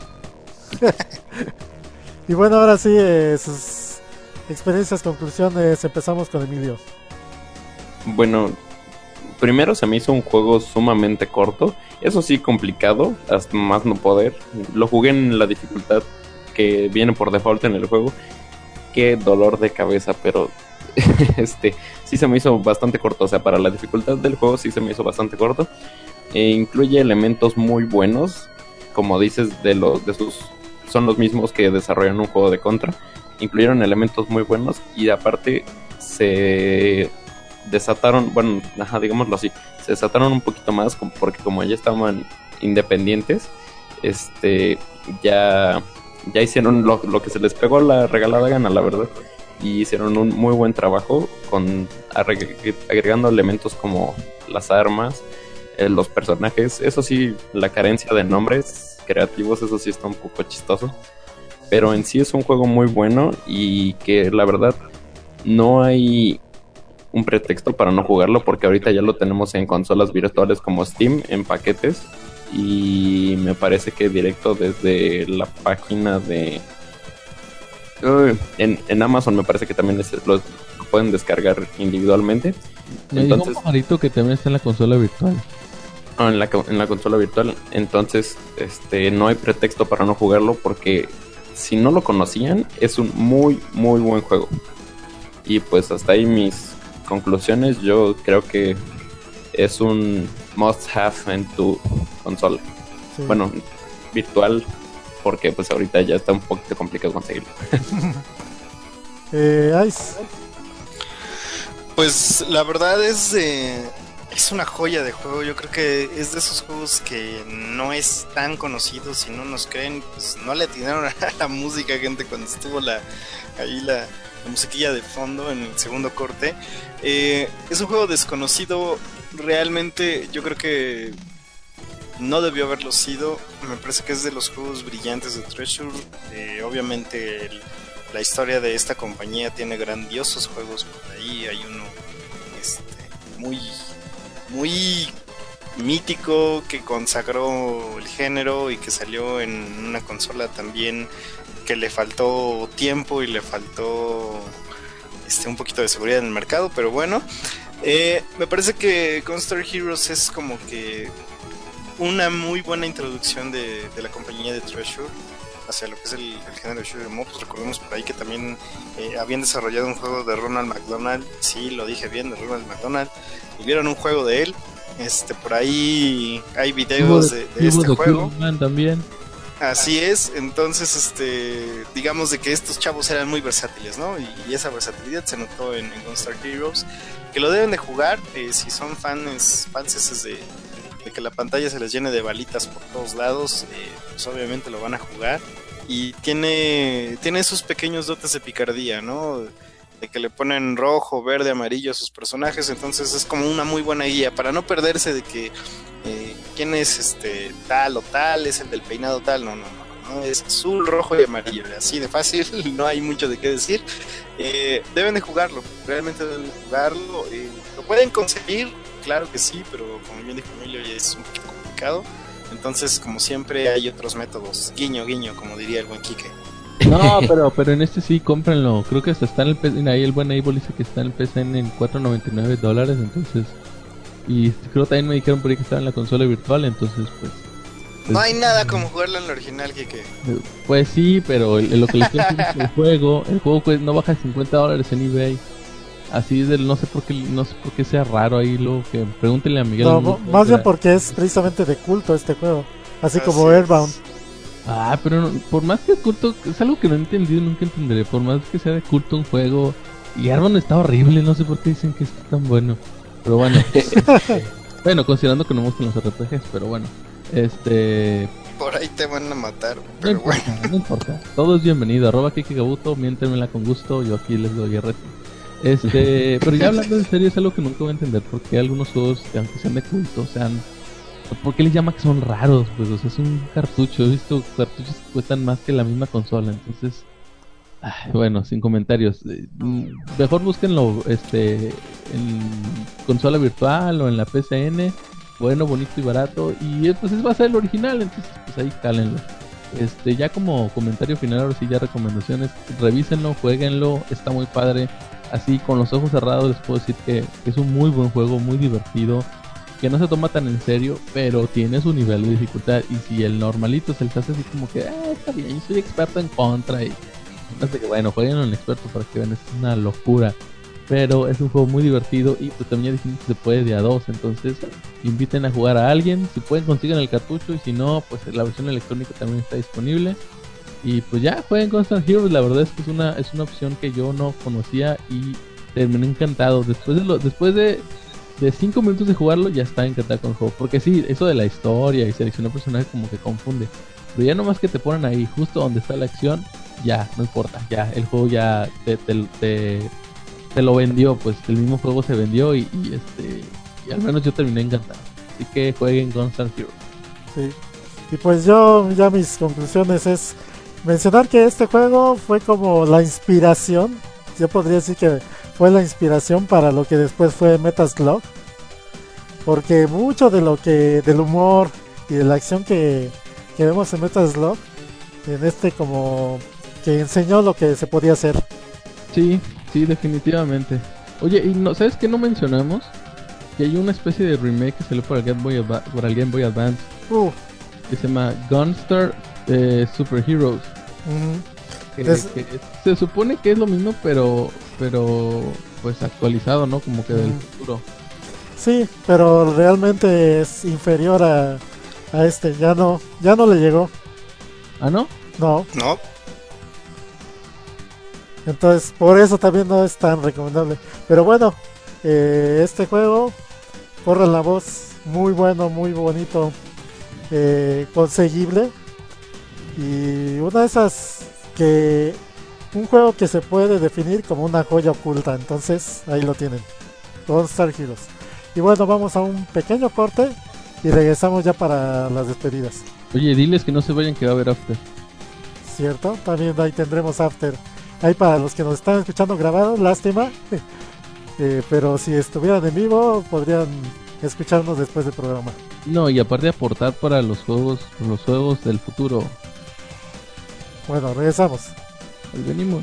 Y bueno, ahora sí, sus experiencias, conclusiones, empezamos con Emilio. Bueno, primero se me hizo un juego sumamente corto, eso sí complicado, hasta más no poder. Lo jugué en la dificultad que viene por default en el juego. Qué dolor de cabeza, pero sí se me hizo bastante corto. O sea, para la dificultad del juego sí se me hizo bastante corto. Incluye elementos muy buenos, como dices, son los mismos que desarrollan un juego de Contra. Incluyeron elementos muy buenos y aparte se desataron, bueno, digámoslo así, se desataron un poquito más porque como ya estaban independientes, ya hicieron lo que se les pegó la regalada gana, la verdad, y hicieron un muy buen trabajo agregando elementos como las armas, los personajes. Eso sí, la carencia de nombres creativos, eso sí está un poco chistoso, pero en sí es un juego muy bueno y que la verdad no hay un pretexto para no jugarlo, porque ahorita ya lo tenemos en consolas virtuales como Steam, en paquetes, y me parece que directo desde la página de en Amazon me parece que también lo pueden descargar individualmente. Me entonces, dijo un pajarito que también está en la consola virtual. En la consola virtual. Entonces no hay pretexto para no jugarlo, porque si no lo conocían, es un muy muy buen juego. Y pues hasta ahí mis conclusiones. Yo creo que es un must have en tu consola. Sí. Bueno, virtual, porque pues ahorita ya está un poquito complicado conseguirlo. Ice. Pues la verdad es una joya de juego. Yo creo que es de esos juegos que no es tan conocido. Si no nos creen, pues no le atinaron a la música, gente, cuando estuvo la musiquilla de fondo en el segundo corte. Es un juego desconocido. Realmente yo creo que no debió haberlo sido. Me parece que es de los juegos brillantes de Treasure. Obviamente la historia de esta compañía tiene grandiosos juegos por ahí. Hay uno muy muy mítico que consagró el género y que salió en una consola también que le faltó tiempo y le faltó un poquito de seguridad en el mercado, pero bueno, me parece que Gunstar Heroes es como que una muy buena introducción de la compañía de Treasure hacia lo que es el género de shoot'em up. Pues recordemos por ahí que también habían desarrollado un juego de Ronald McDonald, sí, lo dije bien, de Ronald McDonald, y vieron un juego de él. Por ahí hay videos de este juego también. Así es. Entonces digamos de que estos chavos eran muy versátiles, ¿no? Y esa versatilidad se notó en Gunstar Heroes, que lo deben de jugar si son fans de que la pantalla se les llene de balitas por todos lados. Pues obviamente lo van a jugar, y tiene esos pequeños dotes de picardía, ¿no? De que le ponen rojo, verde, amarillo a sus personajes. Entonces es como una muy buena guía para no perderse de que quién es tal o tal, es el del peinado tal. No, es azul, rojo y amarillo, así de fácil. No hay mucho de qué decir. Deben de jugarlo, realmente deben de jugarlo. Lo pueden conseguir, claro que sí, pero como bien dijo Emilio, ya es un poquito complicado. Entonces, como siempre, hay otros métodos. Guiño, guiño, como diría el buen Quique. No, pero en sí, cómprenlo. Creo que hasta está en el PC. Ahí el buen Able dice que está en el PC en $4.99. Entonces, y creo también me dijeron por ahí que estaba en la consola virtual. Entonces, pues no hay nada como jugarlo en el original, Quique. Pues sí, pero lo que les quiero decir es que el juego no baja de $50 en eBay. así del no sé por qué sea raro ahí lo que pregúntenle a Miguel. No, más bien porque es precisamente de culto este juego, así como es. Airbound. Pero no, por más que culto, es algo que no he entendido, nunca entenderé. Por más que sea de culto un juego, y Airbound está horrible, no sé por qué dicen que está tan bueno. Pero bueno, bueno, considerando que no me gustan los RPGs, pero bueno, Por ahí te van a matar, no pero importa, bueno. no importa. Todo es bienvenido. @KikiGabuto, miéntenmela con gusto. Yo aquí les doy RT. Pero ya hablando en serio, es algo que nunca voy a entender. ¿Por qué algunos juegos, aunque sean de culto, ¿por qué les llama que son raros? Pues, o sea, es un cartucho. He visto cartuchos que cuestan más que la misma consola. Entonces, bueno, sin comentarios. Mejor búsquenlo en consola virtual o en la PCN. Bueno, bonito y barato. Y pues va a ser el original. Entonces, pues ahí cálenlo. Ya como comentario final, ahora sí ya recomendaciones. Revísenlo, jueguenlo. Está muy padre. Así, con los ojos cerrados, les puedo decir que es un muy buen juego, muy divertido. Que no se toma tan en serio, pero tiene su nivel de dificultad. Y si el normalito se les hace así como que, está bien, yo soy experto en contra. Y así que bueno, jueguen en experto para que vean, es una locura. Pero es un juego muy divertido y pues también ya dijimos que se puede de a dos. Entonces inviten a jugar a alguien, si pueden consiguen el cartucho y si no, pues la versión electrónica también está disponible. Y pues ya jueguen Gunstar Heroes, la verdad es que es una opción que yo no conocía y terminé encantado. Después de 5 minutos de jugarlo ya estaba encantado con el juego. Porque sí, eso de la historia y seleccionar personajes como que confunde. Pero ya nomás que te ponen ahí justo donde está la acción, ya, no importa, ya, el juego ya te lo vendió, pues el mismo juego se vendió y al menos yo terminé encantado. Así que jueguen Gunstar Heroes. Sí. Y pues yo, ya mis conclusiones es mencionar que este juego fue como la inspiración, yo podría decir que fue la inspiración para lo que después fue Metal Slug, porque mucho de lo que del humor y de la acción que vemos en Metal Slug, en como que enseñó lo que se podía hacer. Sí, definitivamente. Oye, y no, ¿sabes qué no mencionamos? Que hay una especie de remake que salió para el Game Boy Advance que se llama Gunstar Super Heroes. Que se supone que es lo mismo, pero pues actualizado, ¿no? Como que del futuro. Sí, pero realmente es inferior a ya no le llegó. ¿Ah, no? No. No. Entonces, por eso también no es tan recomendable. Pero bueno, este juego, corran la voz, muy bueno, muy bonito, conseguible. Y una de esas un juego que se puede definir como una joya oculta. Entonces, ahí lo tienen, Gunstar Heroes. Y bueno, vamos a un pequeño corte y regresamos ya para las despedidas. Oye, diles que no se vayan, que va a haber after. ¿Cierto? También ahí tendremos after. Ahí para los que nos están escuchando grabados, lástima. Pero si estuvieran en vivo, podrían escucharnos después del programa. No, y aparte aportar para los juegos del futuro. Bueno, regresamos. Ahí venimos.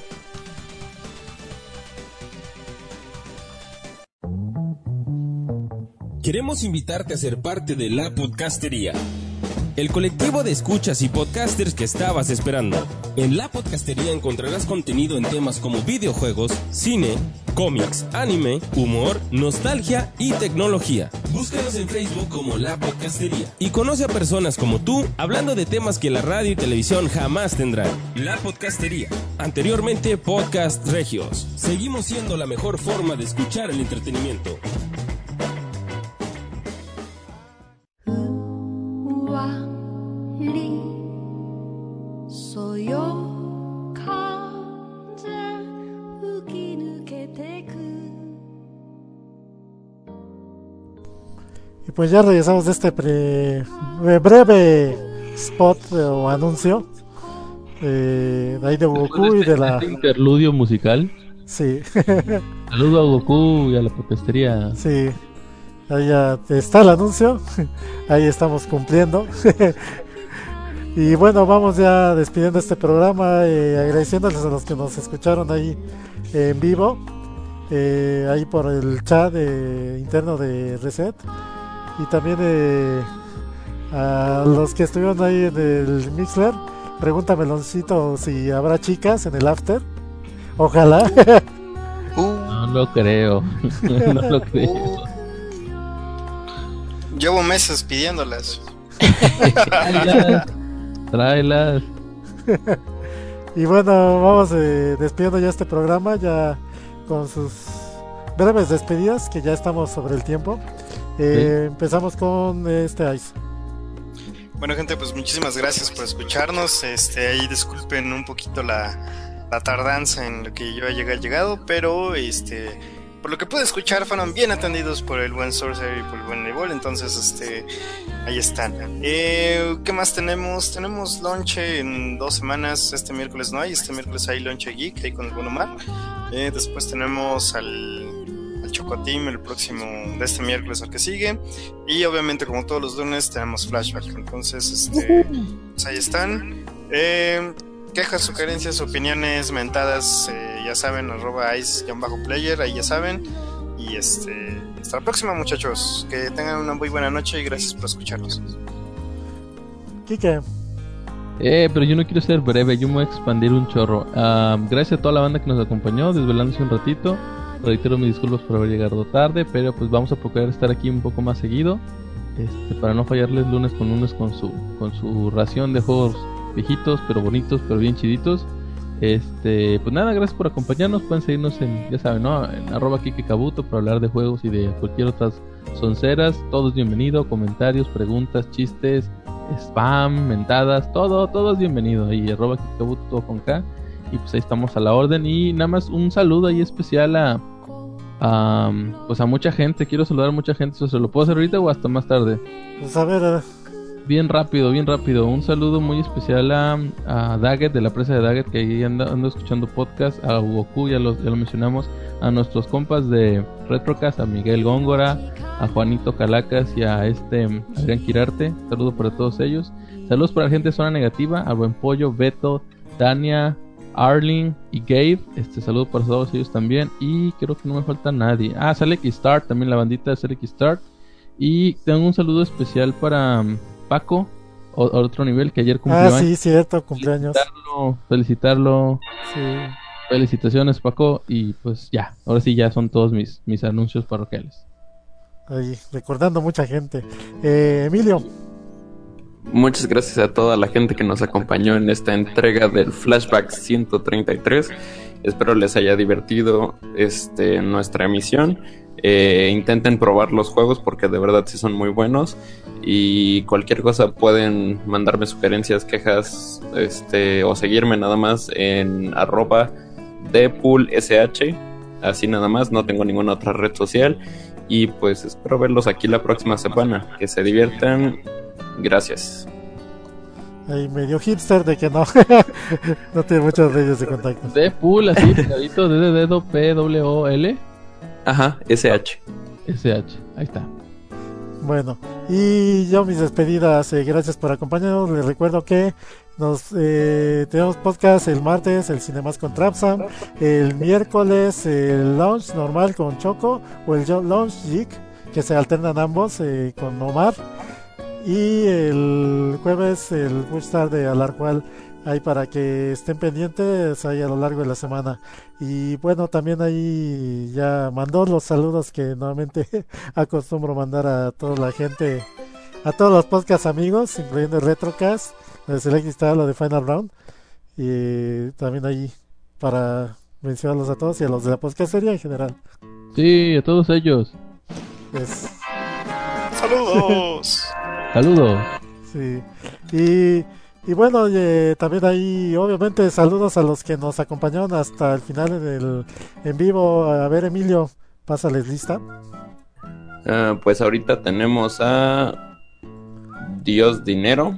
Queremos invitarte a ser parte de La Podcastería, el colectivo de escuchas y podcasters que estabas esperando. En La Podcastería encontrarás contenido en temas como videojuegos, cine, cómics, anime, humor, nostalgia y tecnología. Búscanos en Facebook como La Podcastería y conoce a personas como tú hablando de temas que la radio y televisión jamás tendrán. La Podcastería, anteriormente Podcast Regios. Seguimos siendo la mejor forma de escuchar el entretenimiento. Y pues ya regresamos de este breve spot o anuncio de ahí de Goku y de la... Este interludio musical. Sí. Saludo a Goku y a la podcastería. Sí. Ahí ya está el anuncio. Ahí estamos cumpliendo. Y bueno, vamos ya despidiendo este programa, agradeciéndoles a los que nos escucharon ahí en vivo, ahí por el chat interno de Reset, y también a los que estuvieron ahí en el Mixler. Pregúntame, Loncito, si habrá chicas en el after. Ojalá. No, lo creo. No lo creo. Llevo meses pidiéndolas. Tráelas. Y bueno, vamos despidiendo ya este programa, ya con sus breves despedidas, que ya estamos sobre el tiempo. Empezamos con Ice. Bueno, gente, pues muchísimas gracias por escucharnos. Ahí disculpen un poquito la tardanza en lo que yo haya llegado, pero por lo que pude escuchar fueron bien atendidos por el buen Sorcerer y por el buen Nebol, entonces ahí están. ¿Qué más tenemos? Tenemos lonche en 2 semanas. Este miércoles no hay, este miércoles hay lonche geek ahí con el buen Omar. Después tenemos al Chocoteam el próximo, de este miércoles al que sigue, y obviamente como todos los lunes tenemos flashback, entonces pues ahí están. Quejas, sugerencias, opiniones, mentadas, ya saben, @ice_player, ahí ya saben. Y hasta la próxima, muchachos, que tengan una muy buena noche y gracias por escucharnos. Kike. Pero yo no quiero ser breve, yo me voy a expandir un chorro. Gracias a toda la banda que nos acompañó, desvelándose un ratito. Reitero mis disculpas por haber llegado tarde, pero pues vamos a procurar estar aquí un poco más seguido, para no fallarles lunes con su ración de juegos viejitos, pero bonitos, pero bien chiditos. Pues nada, gracias por acompañarnos. Pueden seguirnos ya saben, ¿no? En @KikeKabuto para hablar de juegos y de cualquier otras sonceras. Todo es bienvenido, comentarios, preguntas, chistes, spam, mentadas, todo es bienvenido. Ahí @KikeKabuto, todo con K. Y pues ahí estamos a la orden. Y nada más un saludo ahí especial a mucha gente. Quiero saludar a mucha gente. ¿Se lo puedo hacer ahorita o hasta más tarde? Pues a ver, Bien rápido. Un saludo muy especial a Daggett, de la presa de Daggett, que ahí ando escuchando podcast. A Goku, ya lo mencionamos. A nuestros compas de Retrocast, a Miguel Góngora, a Juanito Calacas y a Adrián Quirarte. Saludo para todos ellos. Saludos para la gente de Zona Negativa, a Buen Pollo, Beto, Tania, Arling y Gabe. Saludo para todos ellos también. Y creo que no me falta nadie. Select Start, también la bandita de Select Start. Y tengo un saludo especial para Paco, otro nivel, que ayer cumplió años. Sí, cierto, cumpleaños. Felicitarlo. Sí. Felicitaciones, Paco. Y pues ya, ahora sí ya son todos mis anuncios parroquiales. Ahí, recordando mucha gente. Emilio. Muchas gracias a toda la gente que nos acompañó en esta entrega del Flashback 133. Espero les haya divertido nuestra emisión. Intenten probar los juegos porque de verdad sí son muy buenos. Y cualquier cosa pueden mandarme sugerencias, quejas, o seguirme nada más en @depoolsh. Así nada más, no tengo ninguna otra red social. Y pues espero verlos aquí la próxima semana. Que se diviertan. Gracias. Ahí medio hipster de que no no tiene muchos medios de contacto. Depool, así, pegadito, dedo, PWOL. Ajá, SH. Ahí está. Bueno, y yo mis despedidas, gracias por acompañarnos. Les recuerdo que tenemos podcast el martes, el Cinemas con Trapsam, el miércoles el Launch normal con Choco o el Launch Geek, que se alternan ambos con Omar. Y el jueves el Wishstar de Alarcual, ahí para que estén pendientes ahí a lo largo de la semana. Y bueno, también ahí ya mandó los saludos que normalmente acostumbro mandar a toda la gente, a todos los podcast amigos, incluyendo el Retrocast, de Select Star, lo de Final Round. Y también ahí para mencionarlos a todos y a los de la podcastería en general. Sí, a todos ellos. Pues, ¡Saludos! Saludos. Sí. Y bueno, también ahí obviamente saludos a los que nos acompañaron hasta el final en vivo. A ver, Emilio, pásales lista. Pues ahorita tenemos a Dios Dinero.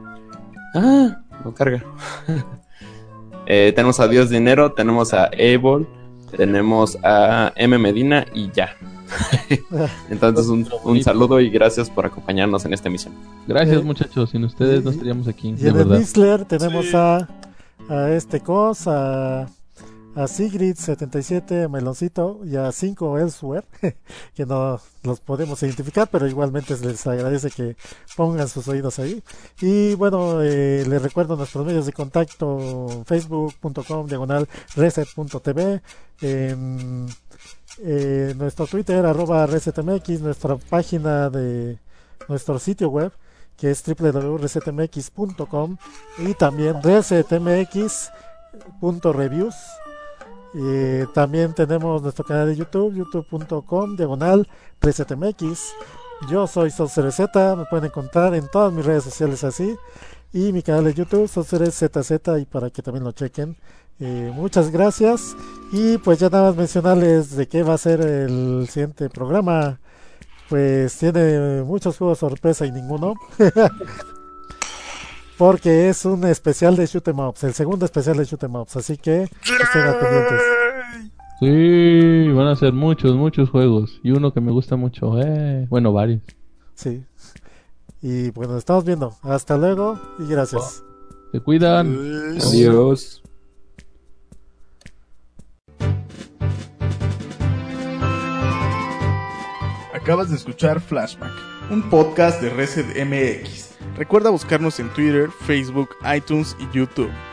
No carga. Tenemos a Dios Dinero, tenemos a Able, tenemos a M Medina y ya. Entonces un saludo y gracias por acompañarnos en esta emisión. Gracias muchachos, sin ustedes no estaríamos aquí. Y en el Mixler tenemos a Cos, a Sigrid77, Meloncito y a 5 Elsewhere, que no los podemos identificar, pero igualmente les agradece que pongan sus oídos ahí. Y bueno, les recuerdo nuestros medios de contacto: facebook.com/reset.tv, nuestro Twitter @resetmx, nuestra página de nuestro sitio web que es www.resetmx.com y también resetmx.reviews. También tenemos nuestro canal de YouTube, youtube.com/resetmx. Yo soy SoceresZ, me pueden encontrar en todas mis redes sociales así, y mi canal de YouTube SoceresZZ, y para que también lo chequen. Muchas gracias, y pues ya nada más mencionarles de qué va a ser el siguiente programa. Pues tiene muchos juegos sorpresa y ninguno porque es un especial de Shoot 'em Ups, el segundo especial de Shoot 'em Ups, así que estén pendientes. Sí, van a ser muchos juegos. Y uno que me gusta mucho, bueno, varios. Sí. Y bueno, estamos viendo. Hasta luego y gracias. Se cuidan. Adiós. Acabas de escuchar Flashback, un podcast de Reset MX. Recuerda buscarnos en Twitter, Facebook, iTunes y YouTube.